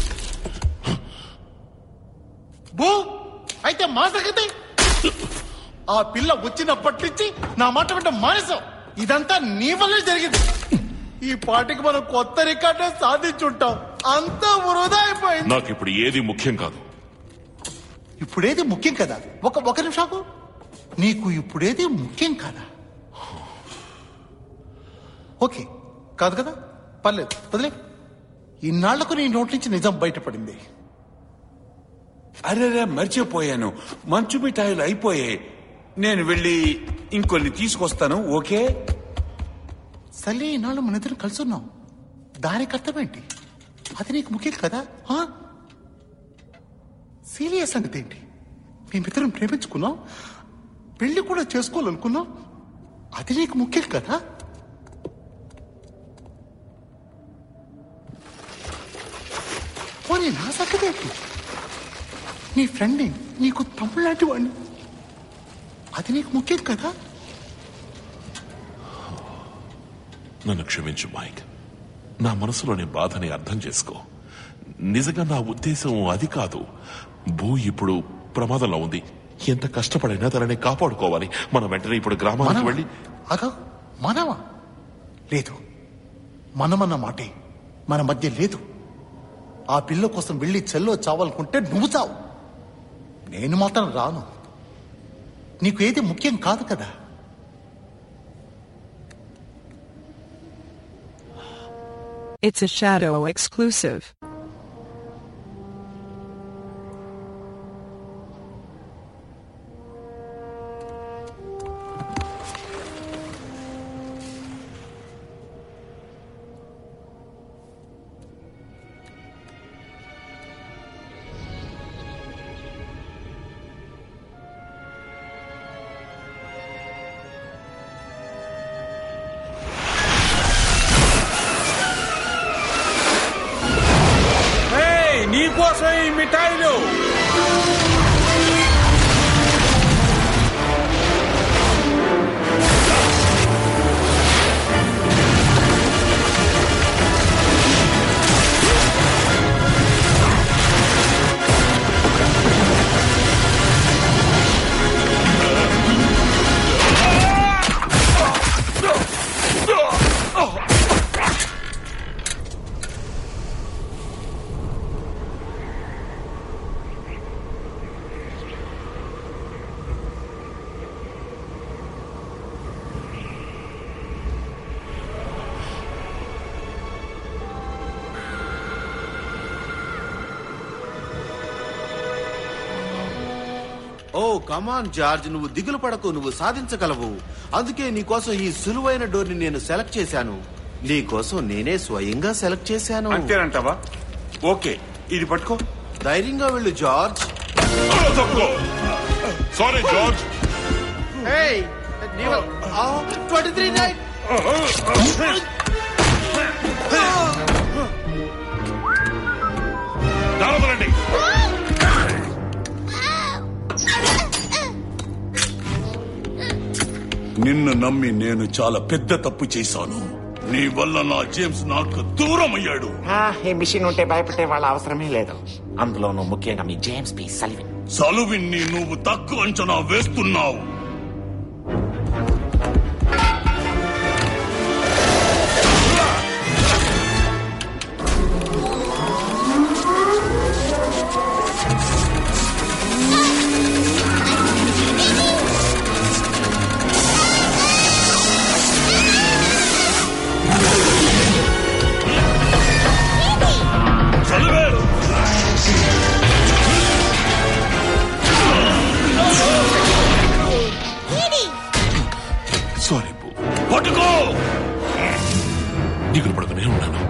బూ అయితే మా సంగతి? ఆ పిల్ల వచ్చినప్పటి నుంచి నా మాట వింట మానేసాం. ఇదంతా నీ వల్లే జరిగింది. ఈ పాటికి మనం కొత్త రికార్డే సాధించుంటాం. అంతా వృధా అయిపోయింది. నాకు ఇప్పుడు ఏది ముఖ్యం కాదు. ఇప్పుడేది ముఖ్యం కదా? ఒక ఒక నిమిషాకు. నీకు ఇప్పుడేది ముఖ్యం కదా? ఓకే కాదు కదా, పర్లేదు వదిలే. ఇన్నాళ్లకు నీ నోటి నుంచి నిజం బయటపడింది. అరేరే మర్చిపోయాను, మంచు మిఠాయిలు అయిపోయాయి. నేను వెళ్ళి ఇంకొన్ని తీసుకొస్తాను. ఓకే సర్లే, ఇన్నాళ్ళు మన ఇద్దరు కలుసున్నాం. దానికి అర్థమేంటి? అది నీకు ముఖ్యం కదా? సీరియస్ సంగతి ఏంటి? మేమిద్దరం ప్రేమించుకున్నాం, పెళ్లి కూడా చేసుకోవాలనుకున్నాం. అది నీకు ముఖ్యం కదా? మరి నా సంగతి నీ ఫ్రెండ్ నీకు తమ్ముడు లాంటి వాడిని, అది నీకు ముఖ్యం కదా. నన్ను క్షమించు మైక్. నా మనసులోని బాధని అర్థం చేసుకో. నిజంగా నా ఉద్దేశం అది కాదు. భూ ఇప్పుడు ప్రమాదంలో ఉంది. ఎంత కష్టపడైనా తనని కాపాడుకోవాలి. మనం వెంటనే ఇప్పుడు గ్రామానికి వెళ్ళి అగా మనమా? లేదు, మనమన్న మాటే మన మధ్య లేదు. ఆ పిల్ల కోసం వెళ్ళి చెల్లో చావాలనుకుంటే నువ్వు చావు, నేను మాత్రం రాను. నీకు ఏది ముఖ్యం కాదు కదా. It's a Shadow exclusive. నీకోసం ఈ మిఠాయిలు. ఓ కమాన్ జార్జ్, నువ్వు దిగులు పడకు, నువ్వు సాధించగలవు. అందుకే నీకోసం ఈ సులువైన డోర్ ని నేను సెలెక్ట్ చేశాను. నీకోసం నేనే స్వయంగా సెలెక్ట్ చేశాను. అంతేనంటావా? ఓకే, ఇది పట్టుకో. ధైర్యంగా వెళ్ళు George. Sorry George. Twenty three నైట్ దారదలండి. నిన్ను నమ్మి నేను చాలా పెద్ద తప్పు చేశాను. నీ వల్ల నా జేమ్స్ నాకు దూరం అయ్యాడు. ఈ మిషన్ ఉంటే భయపడే వాళ్ళ అవసరమే లేదు. అందులోనూ ముఖ్యంగా మీ జేమ్స్ పి సలివిన్. సలువిన్ ని నువ్వు తక్కువ అంచనా వేస్తున్నావు. సారీ బూ. పట్టుకో. దిగులు పడుతూనే ఉన్నాను.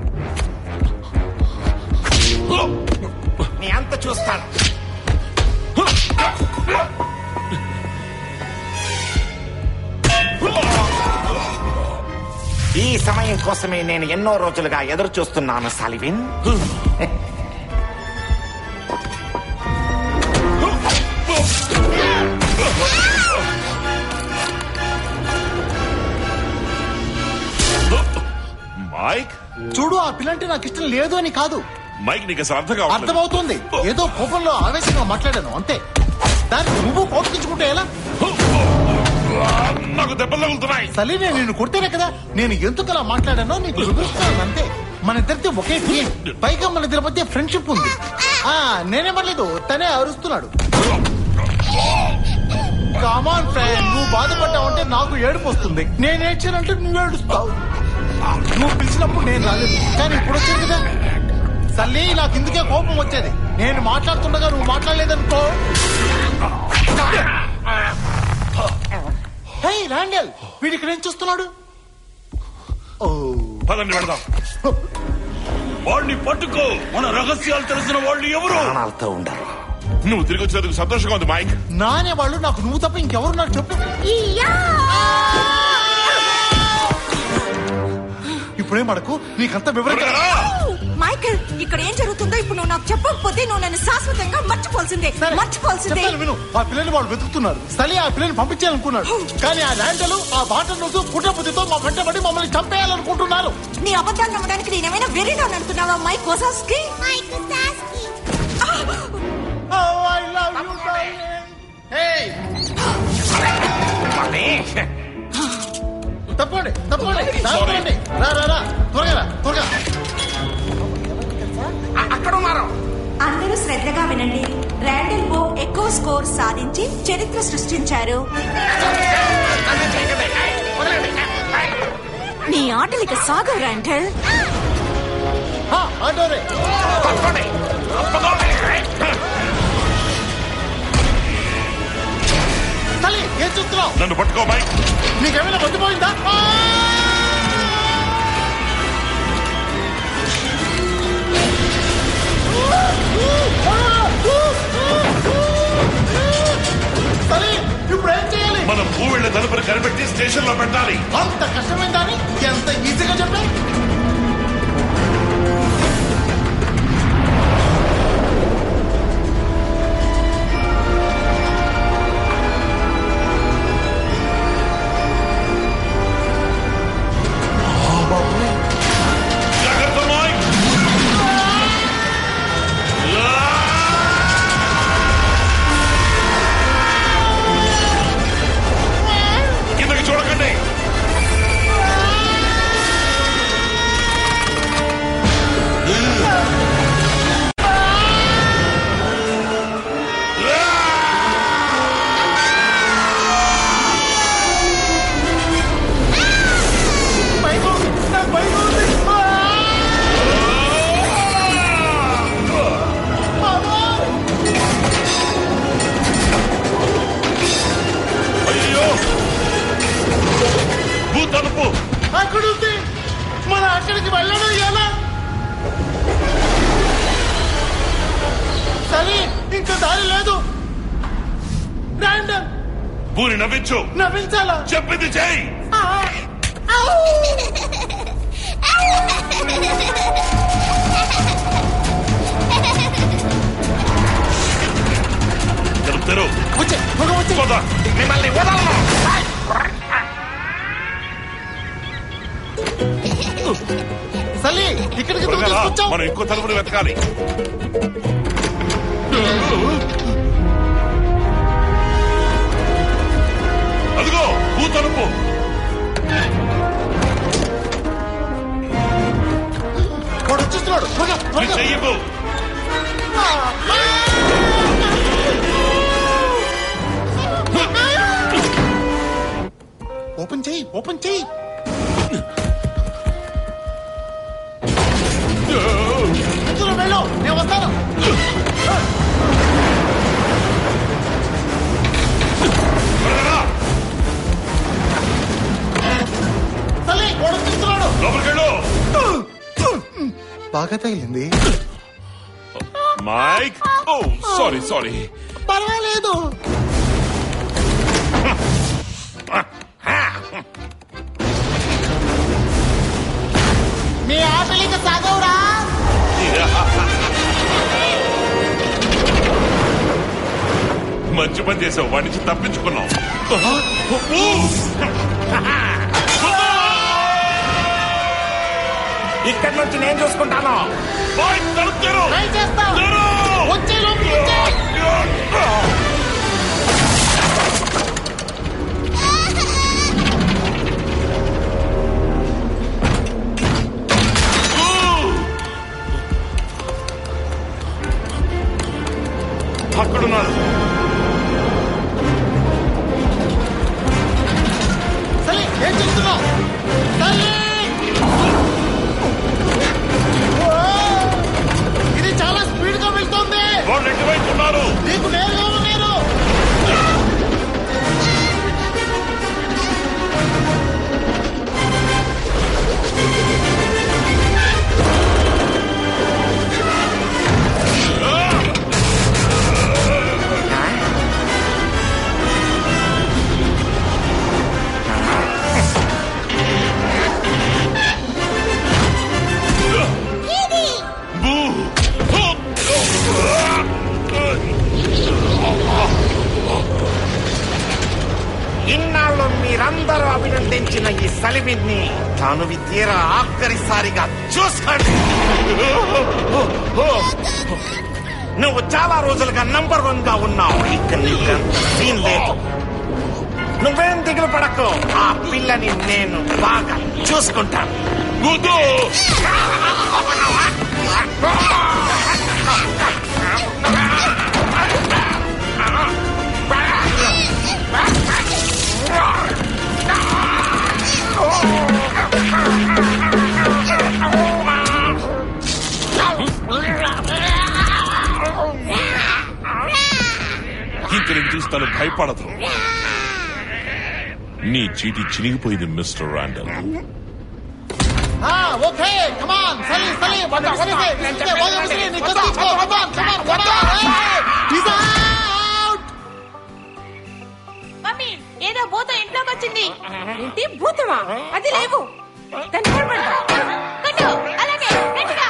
నీ అంత చూస్తాను. ఈ సమయం కోసమే నేను ఎన్నో రోజులుగా ఎదురు చూస్తున్నాను సలివిన్. మైక్, చూడు, ఆ పిల్లంటే నాకు ఇష్టం లేదు అని కాదు. మైక్ నీకు అసలు అర్థం కావట్లేదు. అర్థమవుతుంది. ఏదో కోపంలో ఆవేశంగా మాట్లాడాను అంతే. దాన్ని నువ్వు కోపించుకుంటే ఎలా? నాకు దెబ్బలు తగులుతున్నాయి. సరే, నేను నిన్ను కొడితేనే కదా నేను ఎందుకు అలా మాట్లాడానో నీకు వివరిస్తాను అంతే. మన ఇద్దరితో ఒకే టీం, పైగా మన ఇద్దరి మధ్య ఫ్రెండ్షిప్ ఉంది. ఆ నేనేమలేదు, తనే అరుస్తున్నాడు. కామాన్ ఫ్రెండ్, నువ్వు బాధపడ్డావంటే నాకు ఏడుపు వస్తుంది. నేను ఏడ్చానంటే నువ్వు ఏడుస్తావు. నువ్వు పిలిచినప్పుడు నేను రాలేదు, కానీ ఇప్పుడు వచ్చాను కదా. సల్లీ, నాకు ఇందుకే కోపం వచ్చేది. నేను మాట్లాడుతుండగా నువ్వు మాట్లాడలేదనుకో. హే రాండెల్, వీడు ఇక్కడ ఏం చూస్తున్నాడు? పదండి వెళదాం. వాడిని పట్టుకో. మన రహస్యాలు తెలిసిన వాళ్ళు ఎవరు? ప్రాణాలతో ఉండరు. నువ్వు తిరిగి వచ్చినందుకు సంతోషంగా ఉంది మైక్. నానే వాళ్ళు నాకు నువ్వు తప్ప ఇంకెవరు నాకు చెప్పు. ఇప్పుడే మడకు నీకంత వివరంగా. మైక్ రాస్కెల్, ఇక్కడ ఏం జరుగుతుందో ఇప్పుడు నువ్వు నాకు చెప్పకపోతే నువ్వు నన్ను శాశ్వతంగా మర్చిపోవాల్సిందే మర్చిపోవాల్సిందే చెప్తాను విను. ఆ పిల్లని వాళ్ళు వెతుకుతున్నారు. సలి ఆ పిల్లని పంపించాలనుకున్నాడు, కానీ ఆ ర్యాండలు ఆ బాటలు రోజు కుట్రబుద్ధితో మా వెంటబడి మమ్మల్ని చంపేయాలనుకుంటున్నారు. నీ అబద్ధాలు నమ్మడానికి నేనేమైనా వెరీగా అనుకున్నావా మైక్ కోసాస్కి? తప్పండి తప్పండి తప్పండి. రా రా రా త్వరగా రా త్వరగా. అక్కడ ఉన్నారు. అందరూ శ్రద్ధగా వినండి. ర్యాండల్ బో ఎక్కువ స్కోర్ సాధించి చరిత్ర సృష్టించారు. నీ ఆటలిక సాగు ర్యాండల్. ఏం చూస్తున్నావు? నన్ను పట్టుకో మైక్. నీకేమైనా మర్చిపోయిందా? ఇప్పుడు ఏం చేయాలి? మనం భూమిళ్ళ తలుపుని కనిపెట్టి స్టేషన్ లో పెట్టాలి. అంత కష్టమైందని ఎంత ఈజీగా చెప్పా. చూడకండి. తలుపు అక్కడుంది. మనం అక్కడికి వెళ్ళడం ఎలా? సరే ఇంకా దారి లేదు. ర్యాండమ్ భూని నవ్వించు. నవ్వించాలా? చెప్పింది చేయి. తెరు వచ్చే వచ్చే మిమ్మల్ని వదలను. సలి ఇక్కడికి మనం ఇంకో తలుపుని వెతకాలి. అదిగో భూ తలుపు. వాడు వచ్చేస్తున్నాడు. చెయ్యబు. ఓపెన్ చెయ్యి ఓపెన్ చెయ్యి. వెళ్ళు, నేను వస్తాను. బాగా తగిలింది. మైక్. Oh sorry sorry. పర్వాలేదు. మీ ఆటలిక సాగవురా. మంచి పని చేసావు. వాడి నుంచి తప్పించుకున్నావు. ఇక్కడి నుంచి నేను చూసుకుంటాను. వచ్చే లోపల అక్కడున్నాడు. సరే ఏం చేస్తున్నావు? ఇది చాలా స్పీడ్ గా వెళ్తుంది. వాళ్ళు ఎటువైపు ఉన్నారు? నీకు నేరుగా ఉన్నారు. మీరందరూ అభినందించిన ఈ సలివిని తాను తీర ఆఖరిసారిగా చూసుకోండి. నువ్వు చాలా రోజులుగా నంబర్ వన్ గా ఉన్నావు. ఇక నీకంత సీన్ లేదు. నువ్వేం దిగులు పడకు. ఆ పిల్లని నేను బాగా చూసుకుంటాను. ఇక్కడ చూసి తను భయపడదు. నీ చీటి చినిగిపోయింది mister Randall. Okay come on Sally Sally వడ వడిసే ఇస్తే వదిలేసి నీ కత్తికో కమాన్ కమాన్ వడ ఈజ్ అవుట్. మమ్మీ ఏదో భూతం ఇంట్లోకి వచ్చింది. ఏంటి భూతమా? అది లేవు. దాన్ని కొట్టు అలాగే గట్టిగా.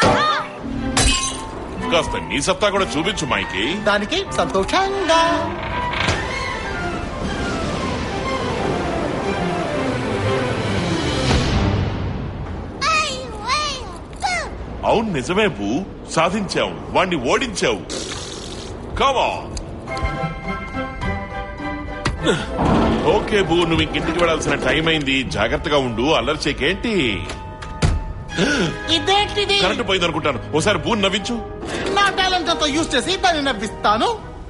కాస్త నీ సత్తా కూడా చూపించు మైకి. దానికి సంతోషంగా అవును నిజమే బూ, సాధించావు. వాణ్ణి ఓడించావు. కమా ఓకే బూ, నువ్వు ఇంటికి వెళ్లాల్సిన టైం అయింది. జాగ్రత్తగా ఉండు. అల్లరి చేకేంటి? ఇదేంటిది? కరెంటు పోయింది అనుకుంటాను. ఓసారి బూ నవ్వించు. నా టాలెంట్ అంతా యూజ్ చేసి దాన్ని నవ్విస్తాను.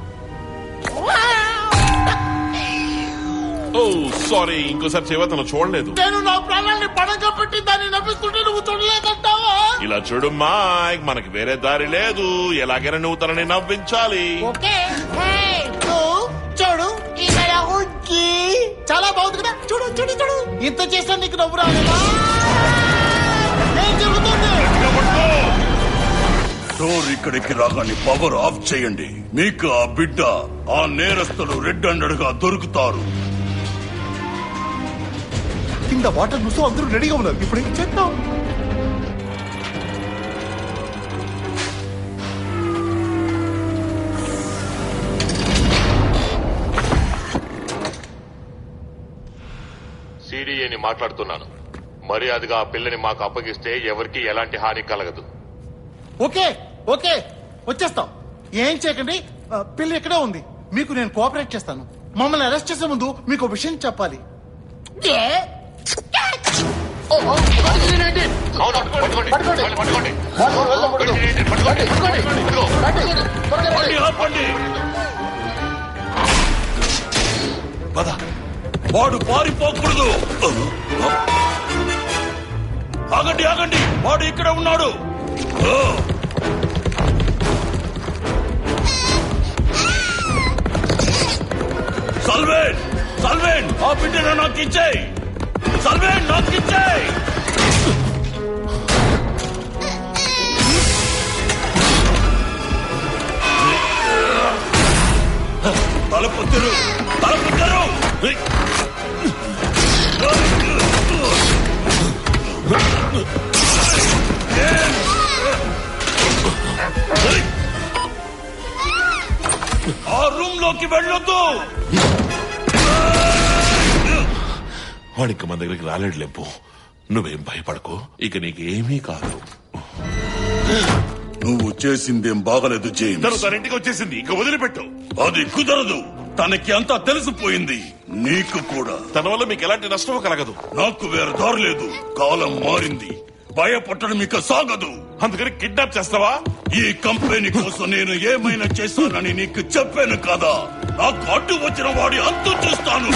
ఓ సారీ, ఇంకోసారి చేవ తను చూడలేదు. నేను నా ప్రాణాన్ని పడగా పెట్టి దాన్ని నవ్విస్తుంటే నువ్వు చూడలేదంటావా? ఇలా చూడు మైక్, మనకి వేరే దారి లేదు. ఎలాగైనా నువ్వు తనని నవ్వించాలి. ఓకే చూడు ఇక్కడ ఉక్కి చాలా బాగుంది కదా. చూడు చూడు చూడు ఇంత చేస్తా నీకు నవ్వు రాలేదా? ఏం జరుగుతుంది? డోర్ ఇక్కడికి రాగానే పవర్ ఆఫ్ చేయండి. మీకు ఆ బిడ్డ ఆ నేరస్తులు రెడ్ హండ్రెడ్ గా దొరుకుతారు. కింద వాటర్ చూస్తూ అందరూ రెడీగా ఉన్నారు. ఇప్పుడు ఏం చేద్దాం? సిడిఏని మాట్లాడుతున్నాను. మర్యాదగా ఆ పిల్లని మాకు అప్పగిస్తే ఎవరికి ఎలాంటి హాని కలగదు. ఓకే ఓకే వచ్చేస్తాం. ఏం చేయకండి. పిల్ల ఇక్కడే ఉంది. మీకు నేను కోఆపరేట్ చేస్తాను. మమ్మల్ని అరెస్ట్ చేసే ముందు మీకు విషయం చెప్పాలి. వాడు పారిపోకూడదు. ఆగండి ఆగండి, వాడు ఇక్కడ ఉన్నాడు. సల్వేన్ సల్వేన్ ఆ బిడ్డను నాకు ఇచ్చేయి. సల్వేన్ నాకు ఇచ్చేయి. తలపుత్తరు తలపుత్తరు ఆ రూమ్ లోకి వెళ్ళొద్దు. వాడికి మన దగ్గరికి రాలేడు లేపు. నువ్వేం భయపడకు. ఇక నీకేమీ కాదు. నువ్వు చేసిందేం బాగలేదు జేమ్స్. తను తన ఇంటికి వచ్చేసింది. ఇక వదిలిపెట్టు. అది కుదరదు. తనకి అంతా తెలిసిపోయింది. నీకు కూడా. తన వల్ల మీకు ఎలాంటి నష్టం కలగదు. నాకు వేరే దారి లేదు. కాలం మారింది. భయపట్టడం ఇక సాగదు. అందుకని కిడ్నాప్ చేస్తావా? ఈ కంపెనీ కోసం నేను ఏమైనా చేస్తానని నీకు చెప్పాను కదా. నాకు అడ్డు వచ్చిన వాడి అంతు చూస్తాను.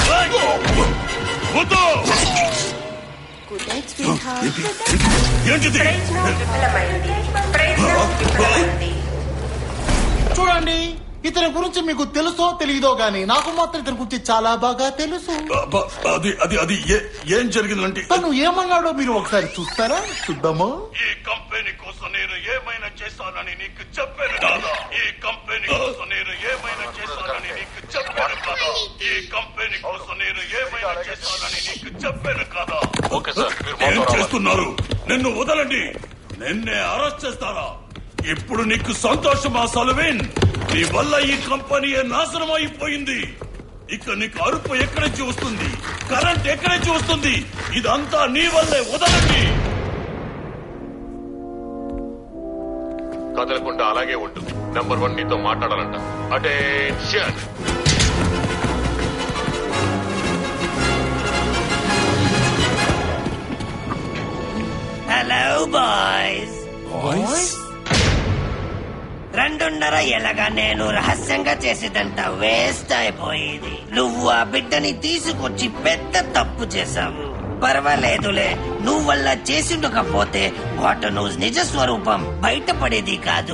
ఏంటిది? చూడండి, ఇతని గురించి మీకు తెలుసో తెలియదో గానీ నాకు మాత్రం ఇతని గురించి చాలా బాగా తెలుసు. అది అది అది ఏం జరిగిందంటే తను ఏమన్నాడో మీరు ఒకసారి చూస్తారా? చూద్దామా? ఈ కంపెనీ కోసం నేను ఏమైనా చేస్తానని నీకు చెప్పాను కదా. ఈ కంపెనీ కోసం నేను ఏమైనా చేస్తానని నీకు చెప్పాను కదా. ఈ కంపెనీ కోసం నేను ఏమైనా చేస్తానని నీకు చెప్పాను కదా. ఓకే సార్, ఏం చేస్తున్నారు? నిన్ను వదలండి. నిన్నే అరెస్ట్ చేస్తారా? ఇప్పుడు నీకు సంతోషమా సల్వేన్? నీ వల్ల ఈ కంపెనీ నాశనం అయిపోయింది. ఇక నీకు అరుపు ఎక్కడి నుంచి వస్తుంది, కరెంట్ ఎక్కడి నుంచి వస్తుంది? ఇదంతా నీ వల్లే. వదలండి. కదలకుండా అలాగే ఉండు. నంబర్ వన్ నీతో మాట్లాడాలంట. అటెన్షన్. Hello boys. బాయ్స్ రెండున్నర ఎలాగా నేను రహస్యంగా చేసేదంతా వేస్ట్ అయిపోయేది. నువ్వు ఆ బిడ్డని తీసుకొచ్చి పెద్ద తప్పు చేశావు. పర్వాలేదులే, నువ్వు వల్ల చేసిండకపోతే వాట న్యూస్ నిజ స్వరూపం బయటపడేది కాదు.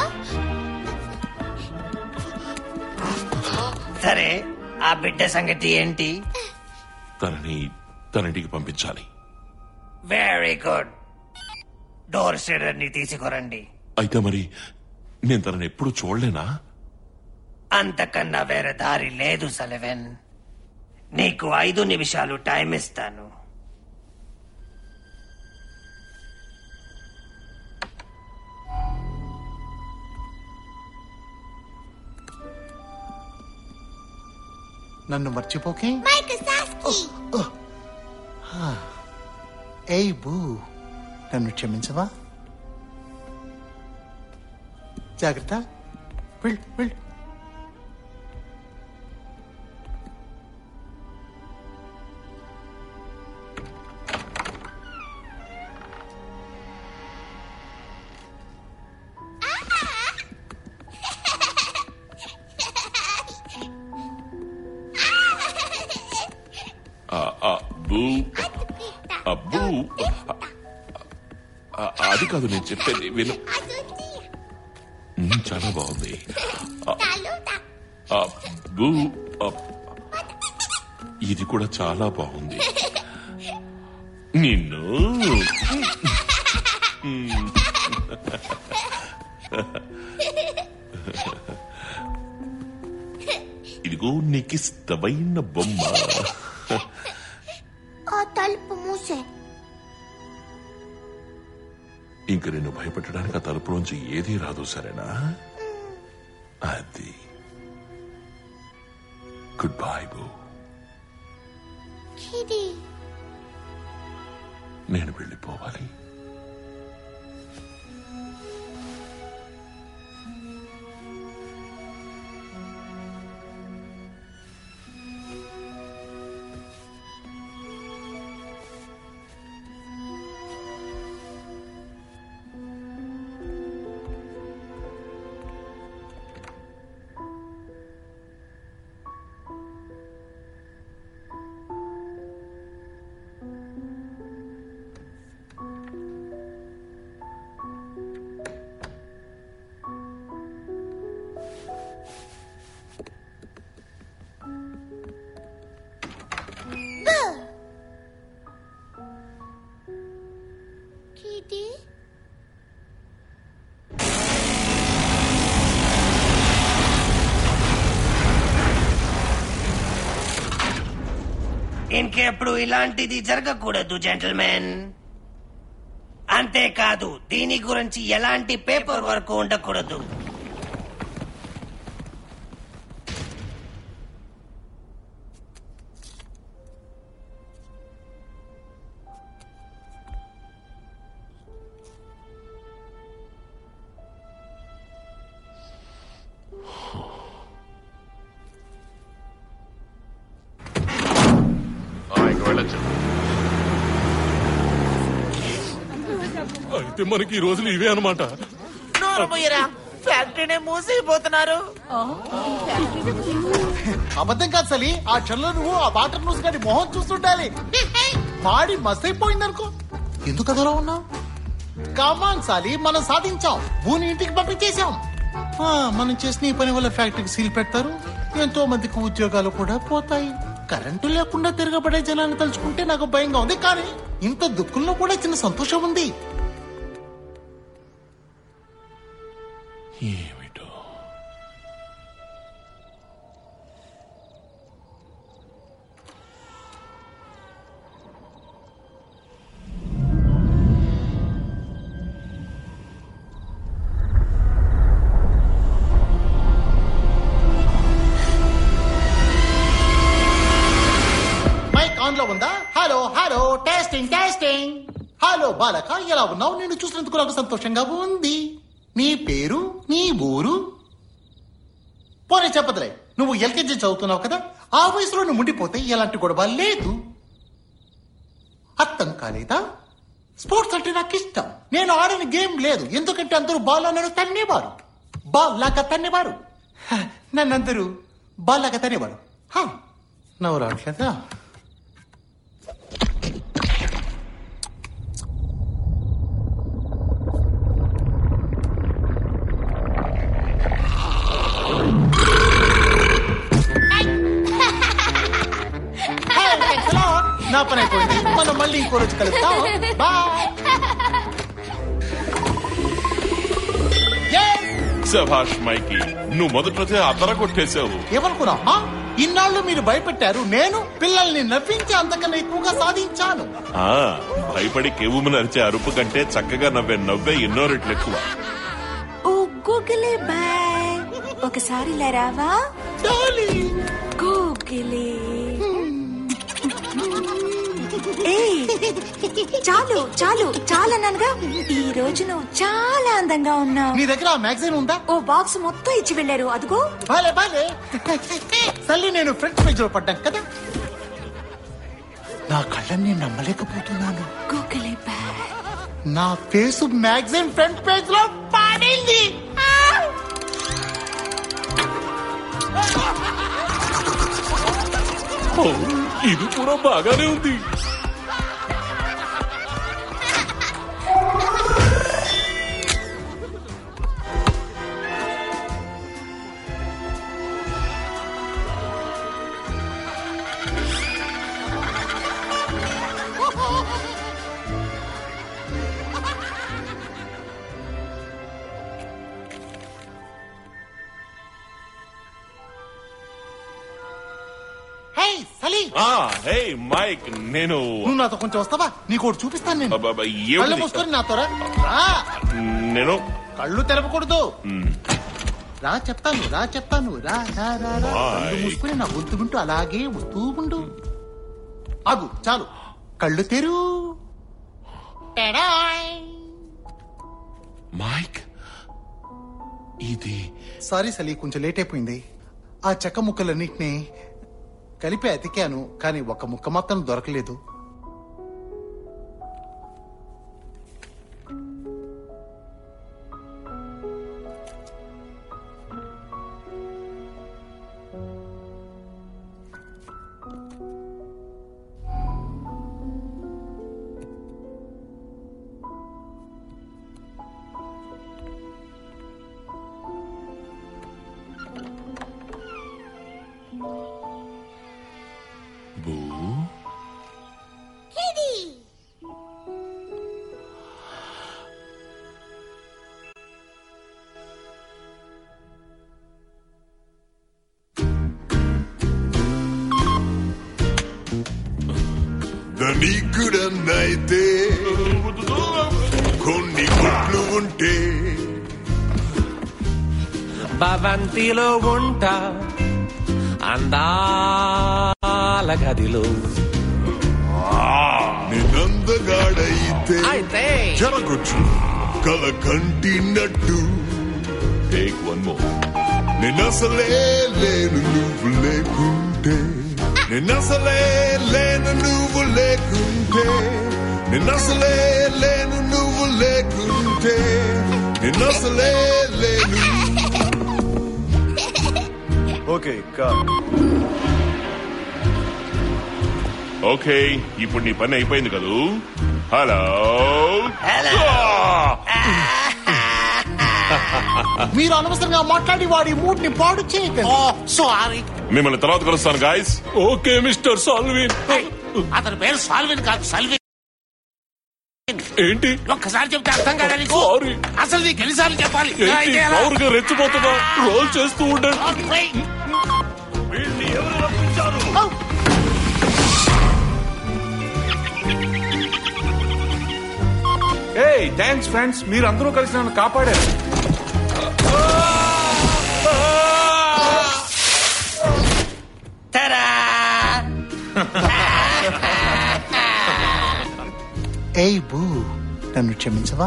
సరే, ఆ బిడ్డ సంగతి ఏంటి? తనని తనింటికి పంపించాలి. Very good. డోర్ స్టెడర్ ని తీసుకురండి. అయితే మరి నేను తనని ఎప్పుడు చూడలేనా? అంతకన్నా వేరే దారి లేదు సలెవెన్. నీకు ఐదు నిమిషాలు టైం ఇస్తాను. నన్ను మర్చిపోకే. ఏయ్ బూ, నన్ను క్షమించవా? జాగ్రత్త, వెళ్ళు వెళ్ళు. అబ్బూ అబ్బూ అది కాదు నేను చెప్పేది విను. చాలా బాగుంది. అబ్బూ ఇది కూడా చాలా బాగుంది. నిన్ను ఇదిగో నీకు ఇష్టమైన బొమ్మ. తలుపు మూసే. ఇంక నిన్ను భయపెట్టడానికి ఆ తలుపులోంచి ఏదీ రాదు, సరేనా? అది గుడ్ బై బూ. నేను వెళ్ళిపోవాలి. ఇంకెప్పుడు ఇలాంటిది జరగకూడదు జెంటల్మెన్. అంతేకాదు, దీని గురించి ఎలాంటి పేపర్ వర్క్ ఉండకూడదు. అయితే మనకి ఈ రోజులు ఇవే అనమాట. ఫ్యాక్టరీనే మూసిపోతున్నారు. అబద్ధం కాదు సలి. ఆ చల్ల నువ్వు ఆ వాటర్ న్యూస్ గారి మొహం చూస్తుండాలి. మాడి మసైపోయిందనుకో. ఎందుకు అదోలా ఉన్నావు? కమాన్ సాలి, మనం సాధించాం. భూని ఇంటికి పంపించేశాం. మనం చేసిన ఈ పని వల్ల ఫ్యాక్టరీకి సీల్ పెడతారు. ఎంతో మందికి ఉద్యోగాలు కూడా పోతాయి. కరెంటు లేకుండా తిరగబడే జనాన్ని తలుచుకుంటే నాకు భయంగా ఉంది. కానీ ఇంత దుఃఖంలో కూడా చిన్న సంతోషం ఉంది. ఏమిటో ఆన్ లో ఉందా? Hello hello testing testing. Hello బాలక, ఎలా ఉన్నావు? నేను చూసినందుకు నాకు సంతోషంగా ఉంది. నీ పేరు, నీ ఊరు? పోనీ చెప్పదులే, నువ్వు ఎల్కేజీ చదువుతున్నావు కదా, ఆ వయసులో నువ్వు ఉండిపోతే ఎలాంటి గొడవ లేదు. అర్థం కాలేదా? స్పోర్ట్స్ అంటే నాకు ఇష్టం. నేను ఆడని గేమ్ లేదు, ఎందుకంటే అందరూ బాల్ నన్ను తన్నేవారు, బాల్ లాగా తన్నేవారు, నన్నందరూ బాల్ లాగా తన్నేవారు. నవ్వు రావట్లేదా? నా పని అయిపోయింది, మనం మళ్ళీ ఇంకో రోజు కలుద్దాం. బాయ్. శభాష్ మైకి, నువ్వు మొదటి అద్దర కొట్టేశావు. ఏమనుకున్నా? ఇన్నాళ్ళు మీరు భయపెట్టారు, నేను పిల్లల్ని నవ్వించి అంతకన్నా ఎక్కువగా సాధించాను. ఆ భయపడి కెవ్వుము నరిచే అరుపు కంటే చక్కగా నవ్వే నవ్వే ఎన్నో రెట్లు ఎక్కువ. ఓ గూగులే బాయ్, ఒకసారి ఇలా రావా? గూగులే. చాలు చాలు చాలా అన్నానుగా. ఈ రోజు నువ్వు చాలా అందంగా ఉన్నావు. నీ దగ్గర ఆ మ్యాగజైన్ ఉందా? ఓ బాక్స్ మొత్తం ఇచ్చి వెళ్ళారు, అదిగో. బాలే బాలే సల్లి, నేను ఫ్రంట్ పేజ్ లో పడ్డాను కదా, నా కళ్ళని నమ్మలేకపోతున్నాను. గూగులే బాయ్, నా ఫేస్ మ్యాగజైన్ ఫ్రంట్ పేజ్ లో పడింది. ఇది కూడా బాగానే ఉంది. మైక్, నేను నువ్వు నాతో కొంచెం వస్తావా? నీకు ఒకటి చూపిస్తాను. నేను కళ్ళు మూసుకొని నాతో రా. నేను కళ్ళు తెరవకూడదు. రా చెప్తాను, రా చెప్తాను, రా రా రా. కళ్ళు మూసుకొని నా గొంతు వింటూ అలాగే వస్తూ ఉండు. ఆగు, చాలు. కళ్ళు తెరు. మైక్, ఇది సారీ సలీ, కొంచెం లేట్ అయిపోయింది. ఆ చెక్క ముక్కలన్నింటినీ కలిపి అతికాను, కానీ ఒక్క ముక్క మాత్రం దొరకలేదు. నీకుడన్నైతే కొన్ని గుట్లు ఉంటే భవంతిలో ఉంటా అందాల గదిలో నిన్నందగాడైతే జరగొచ్చు కల కంటినట్టు. Take one more. నిన్నసలే లేను నువ్వు లేకుంటే, నిన్నసలే లేను నువ్వు లేకుంటే, నిన్నసలే లేను నువ్వు లేకుంటే, నిన్నసలే లేను. ఓకే ఓకే, ఇప్పుడు నీ పని అయిపోయింది కదూ. హలో మీరు అనవసరంగా మాట్లాడి వాడి మూడ్ ని పాడు చేయకండి. సారీ. మిమ్మల్ని తర్వాత కలుస్తాను గాయస్. Okay mister సాల్విన్. అతని పేరు సాల్విన్ కాదు, సల్విన్. ఏంటి? ఒక్కసారి చెప్తే అర్థం కాదా నీకు? అసలు నీకు ఎన్నిసార్లు చెప్పాలి? రెచ్చిపోతున్నా, రోల్ చేస్తూ ఉండండి. ఏయ్ థ్యాంక్స్ ఫ్రెండ్స్, మీరు అందరూ కలిసి నన్ను కాపాడారు. Ta-da! ఏయ్ బూ, నన్ను క్షమించవా?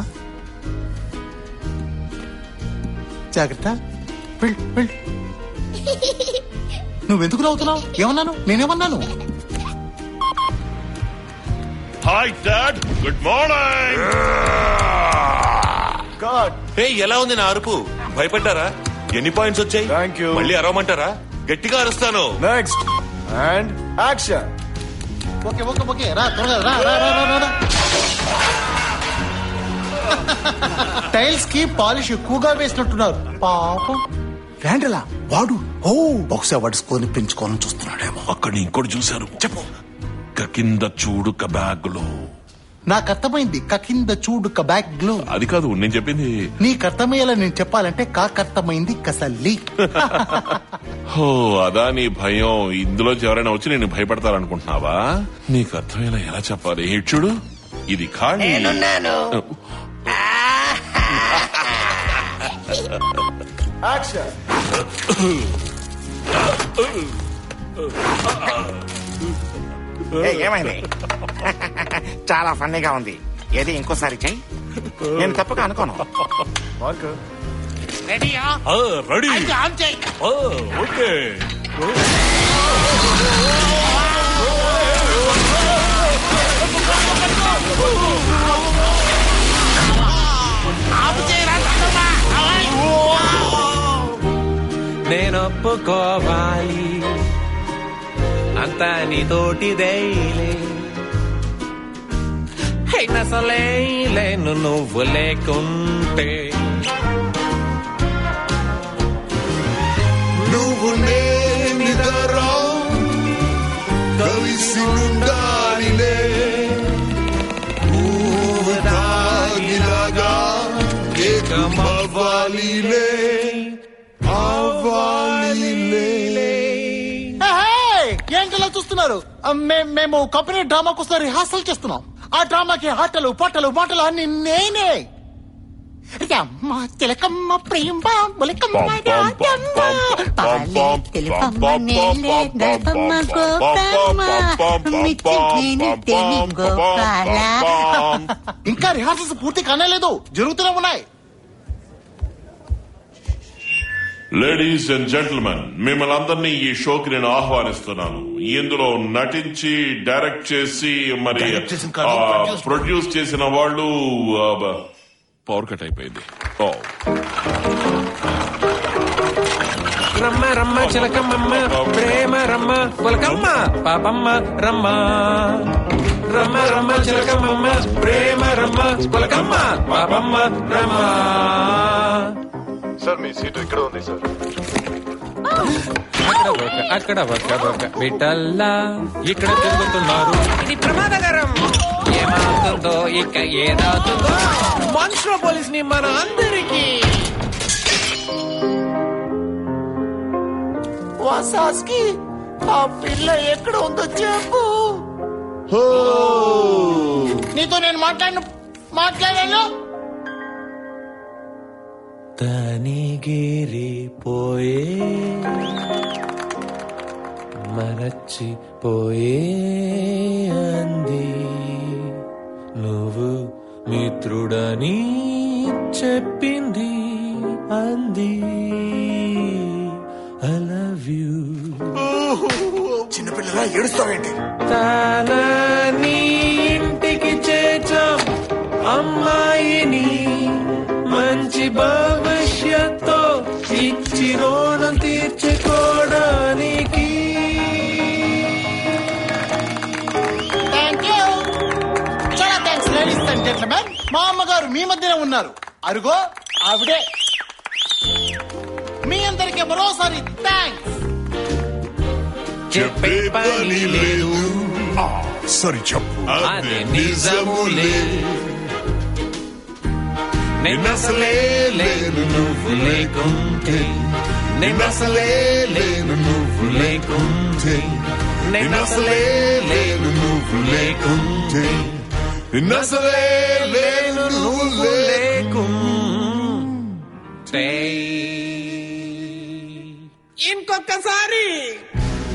జాగ్రత్త, వెళ్ళు వెళ్ళు. నువ్వెందుకు నవ్వుతున్నావు? ఏమన్నాను? నేనేమన్నాను? Hi dad, good morning. Hey, ఎలా ఉంది నా అరుపు? భయపడ్డారా? ఎన్ని పాయింట్స్ వచ్చాయి? Thank you. మళ్ళీ అరవమంటారా? గట్టిగా అరుస్తాను. Next and action. Okay okay okay, రా త్వరగా రా రా రా రా రా. టైల్స్ కి పాలిష్ ఎక్కువగా వేసినట్టున్నారు పాపం. ర్యాండలా వాడు ఓ బహుశా వాడు స్కోర్ ని పెంచుకోవాలని చూస్తున్నాడేమో. అక్కడ ఇంకోటి చూశారు. చెప్పు. కింద చూడు బ్యాగ్ లో. నాకు అర్థమైంది. కింద చూడు బ్యాగ్ లో. అది కాదు నేను చెప్పింది. నీకు అర్థమయ్యేలా నేను చెప్పాలంటే కాకర్థమైంది కసల్లి. ఓ అదా నీ భయం? ఇందులోంచి ఎవరైనా వచ్చి నేను భయపడతారనుకుంటున్నావా? నీకు అర్థమయ్యేలా ఎలా చెప్పాలి? చూడు, ఇది ఖాళీ. యాక్షన్. ఏమైంది? చాలా ఫన్నీగా ఉంది. ఏది ఇంకోసారి చెయ్యి. నేను తప్పగా అనుకోను. రెడీయా? రెడీ. ఓకే. నేను ఒప్పుకోవాలి అంతా నీతోటిదేలే. అయినసలే లేను నువ్వు లేకుంటే. నువ్వు నేనిదరా కలిసి ఉండాలిలే. నువ్వు తాగిలాగా ఏకమవ్వాలిలే. ఏంటలా చూస్తున్నారు? మేము కంపెనీ డ్రామా కోసం రిహార్సల్ చేస్తున్నాం. ఆ డ్రామాకి ఆటలు పాటలు మాటలు అన్ని నేనే. రమ్మ తిలకమ్మ ప్రేమ బులకమ్మ రాజమ్మ పాలి తెలుపమ్మ నేలే నడపమ్మ గోపమ్మ మిచ్చి తేని గోపాల. ఇంకా రిహార్సల్స్ పూర్తి కానేలేదు, జరుగుతూనే ఉన్నాయి. లేడీస్ అండ్ జెంటిల్మెన్, మిమ్మల్ని అందరినీ ఈ షోకి నేను ఆహ్వానిస్తున్నాను. ఇందులో నటించి డైరెక్ట్ చేసి మరి ప్రొడ్యూస్ చేసిన వాళ్ళు పవర్ కట్ అయిపోయింది. రమ్మ రమ్మ చిలకమ్మ ప్రేమ రమ్మ బులకమ్మ పాపమ్మ రమ్మ. రమ్మ రమ్మ చిలకమ్మ ప్రేమ రమ్మ బులకమ్మ పాపమ్మ రమ్మ. సార్ మీ సీటు ఇక్కడ ఉంది సార్. అక్కడ ఒక అక్కడ ఒక ఒక బిడ్డల్లా ఇక్కడ తిరుగుతున్నారు. ఇది ప్రమాదకరం. ఏమవుతుందో ఇక ఏదవుతుందో. మనుషుల పోలీస్ ని మన అందరికి. వాసాస్కి ఆ పిల్ల ఎక్కడ ఉందో చెప్పు. నీతో నేను మాట్లాడిన మాట్లాడాను. తనిగిరిపోయే మరచిపోయే అంది నువ్వు మిత్రుడని చెప్పింది అంది. I love you. చిన్నపిల్లలా ఏడుస్తావేంటి? తానా నీ ఇంటికి చేర్చాం అమ్మాయిని మంచి భవిష్యత్తు ఇచ్చి రుణం తీర్చుకోవడానికి. థ్యాంక్ యూ, చాలా థ్యాంక్స్ లేడీస్ అండ్ జెంట్మెన్. మా అమ్మగారు మీ మధ్యనే ఉన్నారు. అరుగో ఆవిడే. మీ అందరికీ మరోసారి థ్యాంక్స్. చెప్పే పని లేదు, సరి చెప్పు అదే నిజములే. నిన్నసలే లేను నువ్వు లేకుంటే. నిన్నసలే లేను నువ్వు లేకుంటే. నిన్నసలే లేను నువ్వు లేకుంటే. నిన్నసలే లేను నువ్వు లేకుంటే. ఇంకొకసారి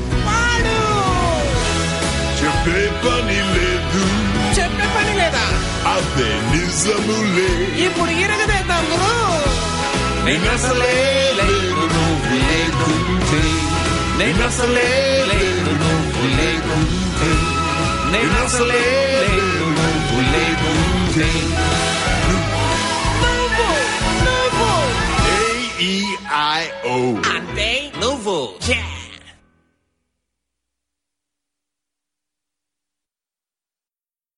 చెప్పే పని లేదు. చెప్పే పని లేదా? అదే నిజములే. ఇప్పుడు ఇరగదేద్దాం గురు. నేనసలే లేదు నువ్వు లేకుంటే, నేనసలే లేదు నువ్వు లేకుంటే, నేనసలే లేదు నువ్వు లేకుంటే. A E I O అంటే నువ్వు.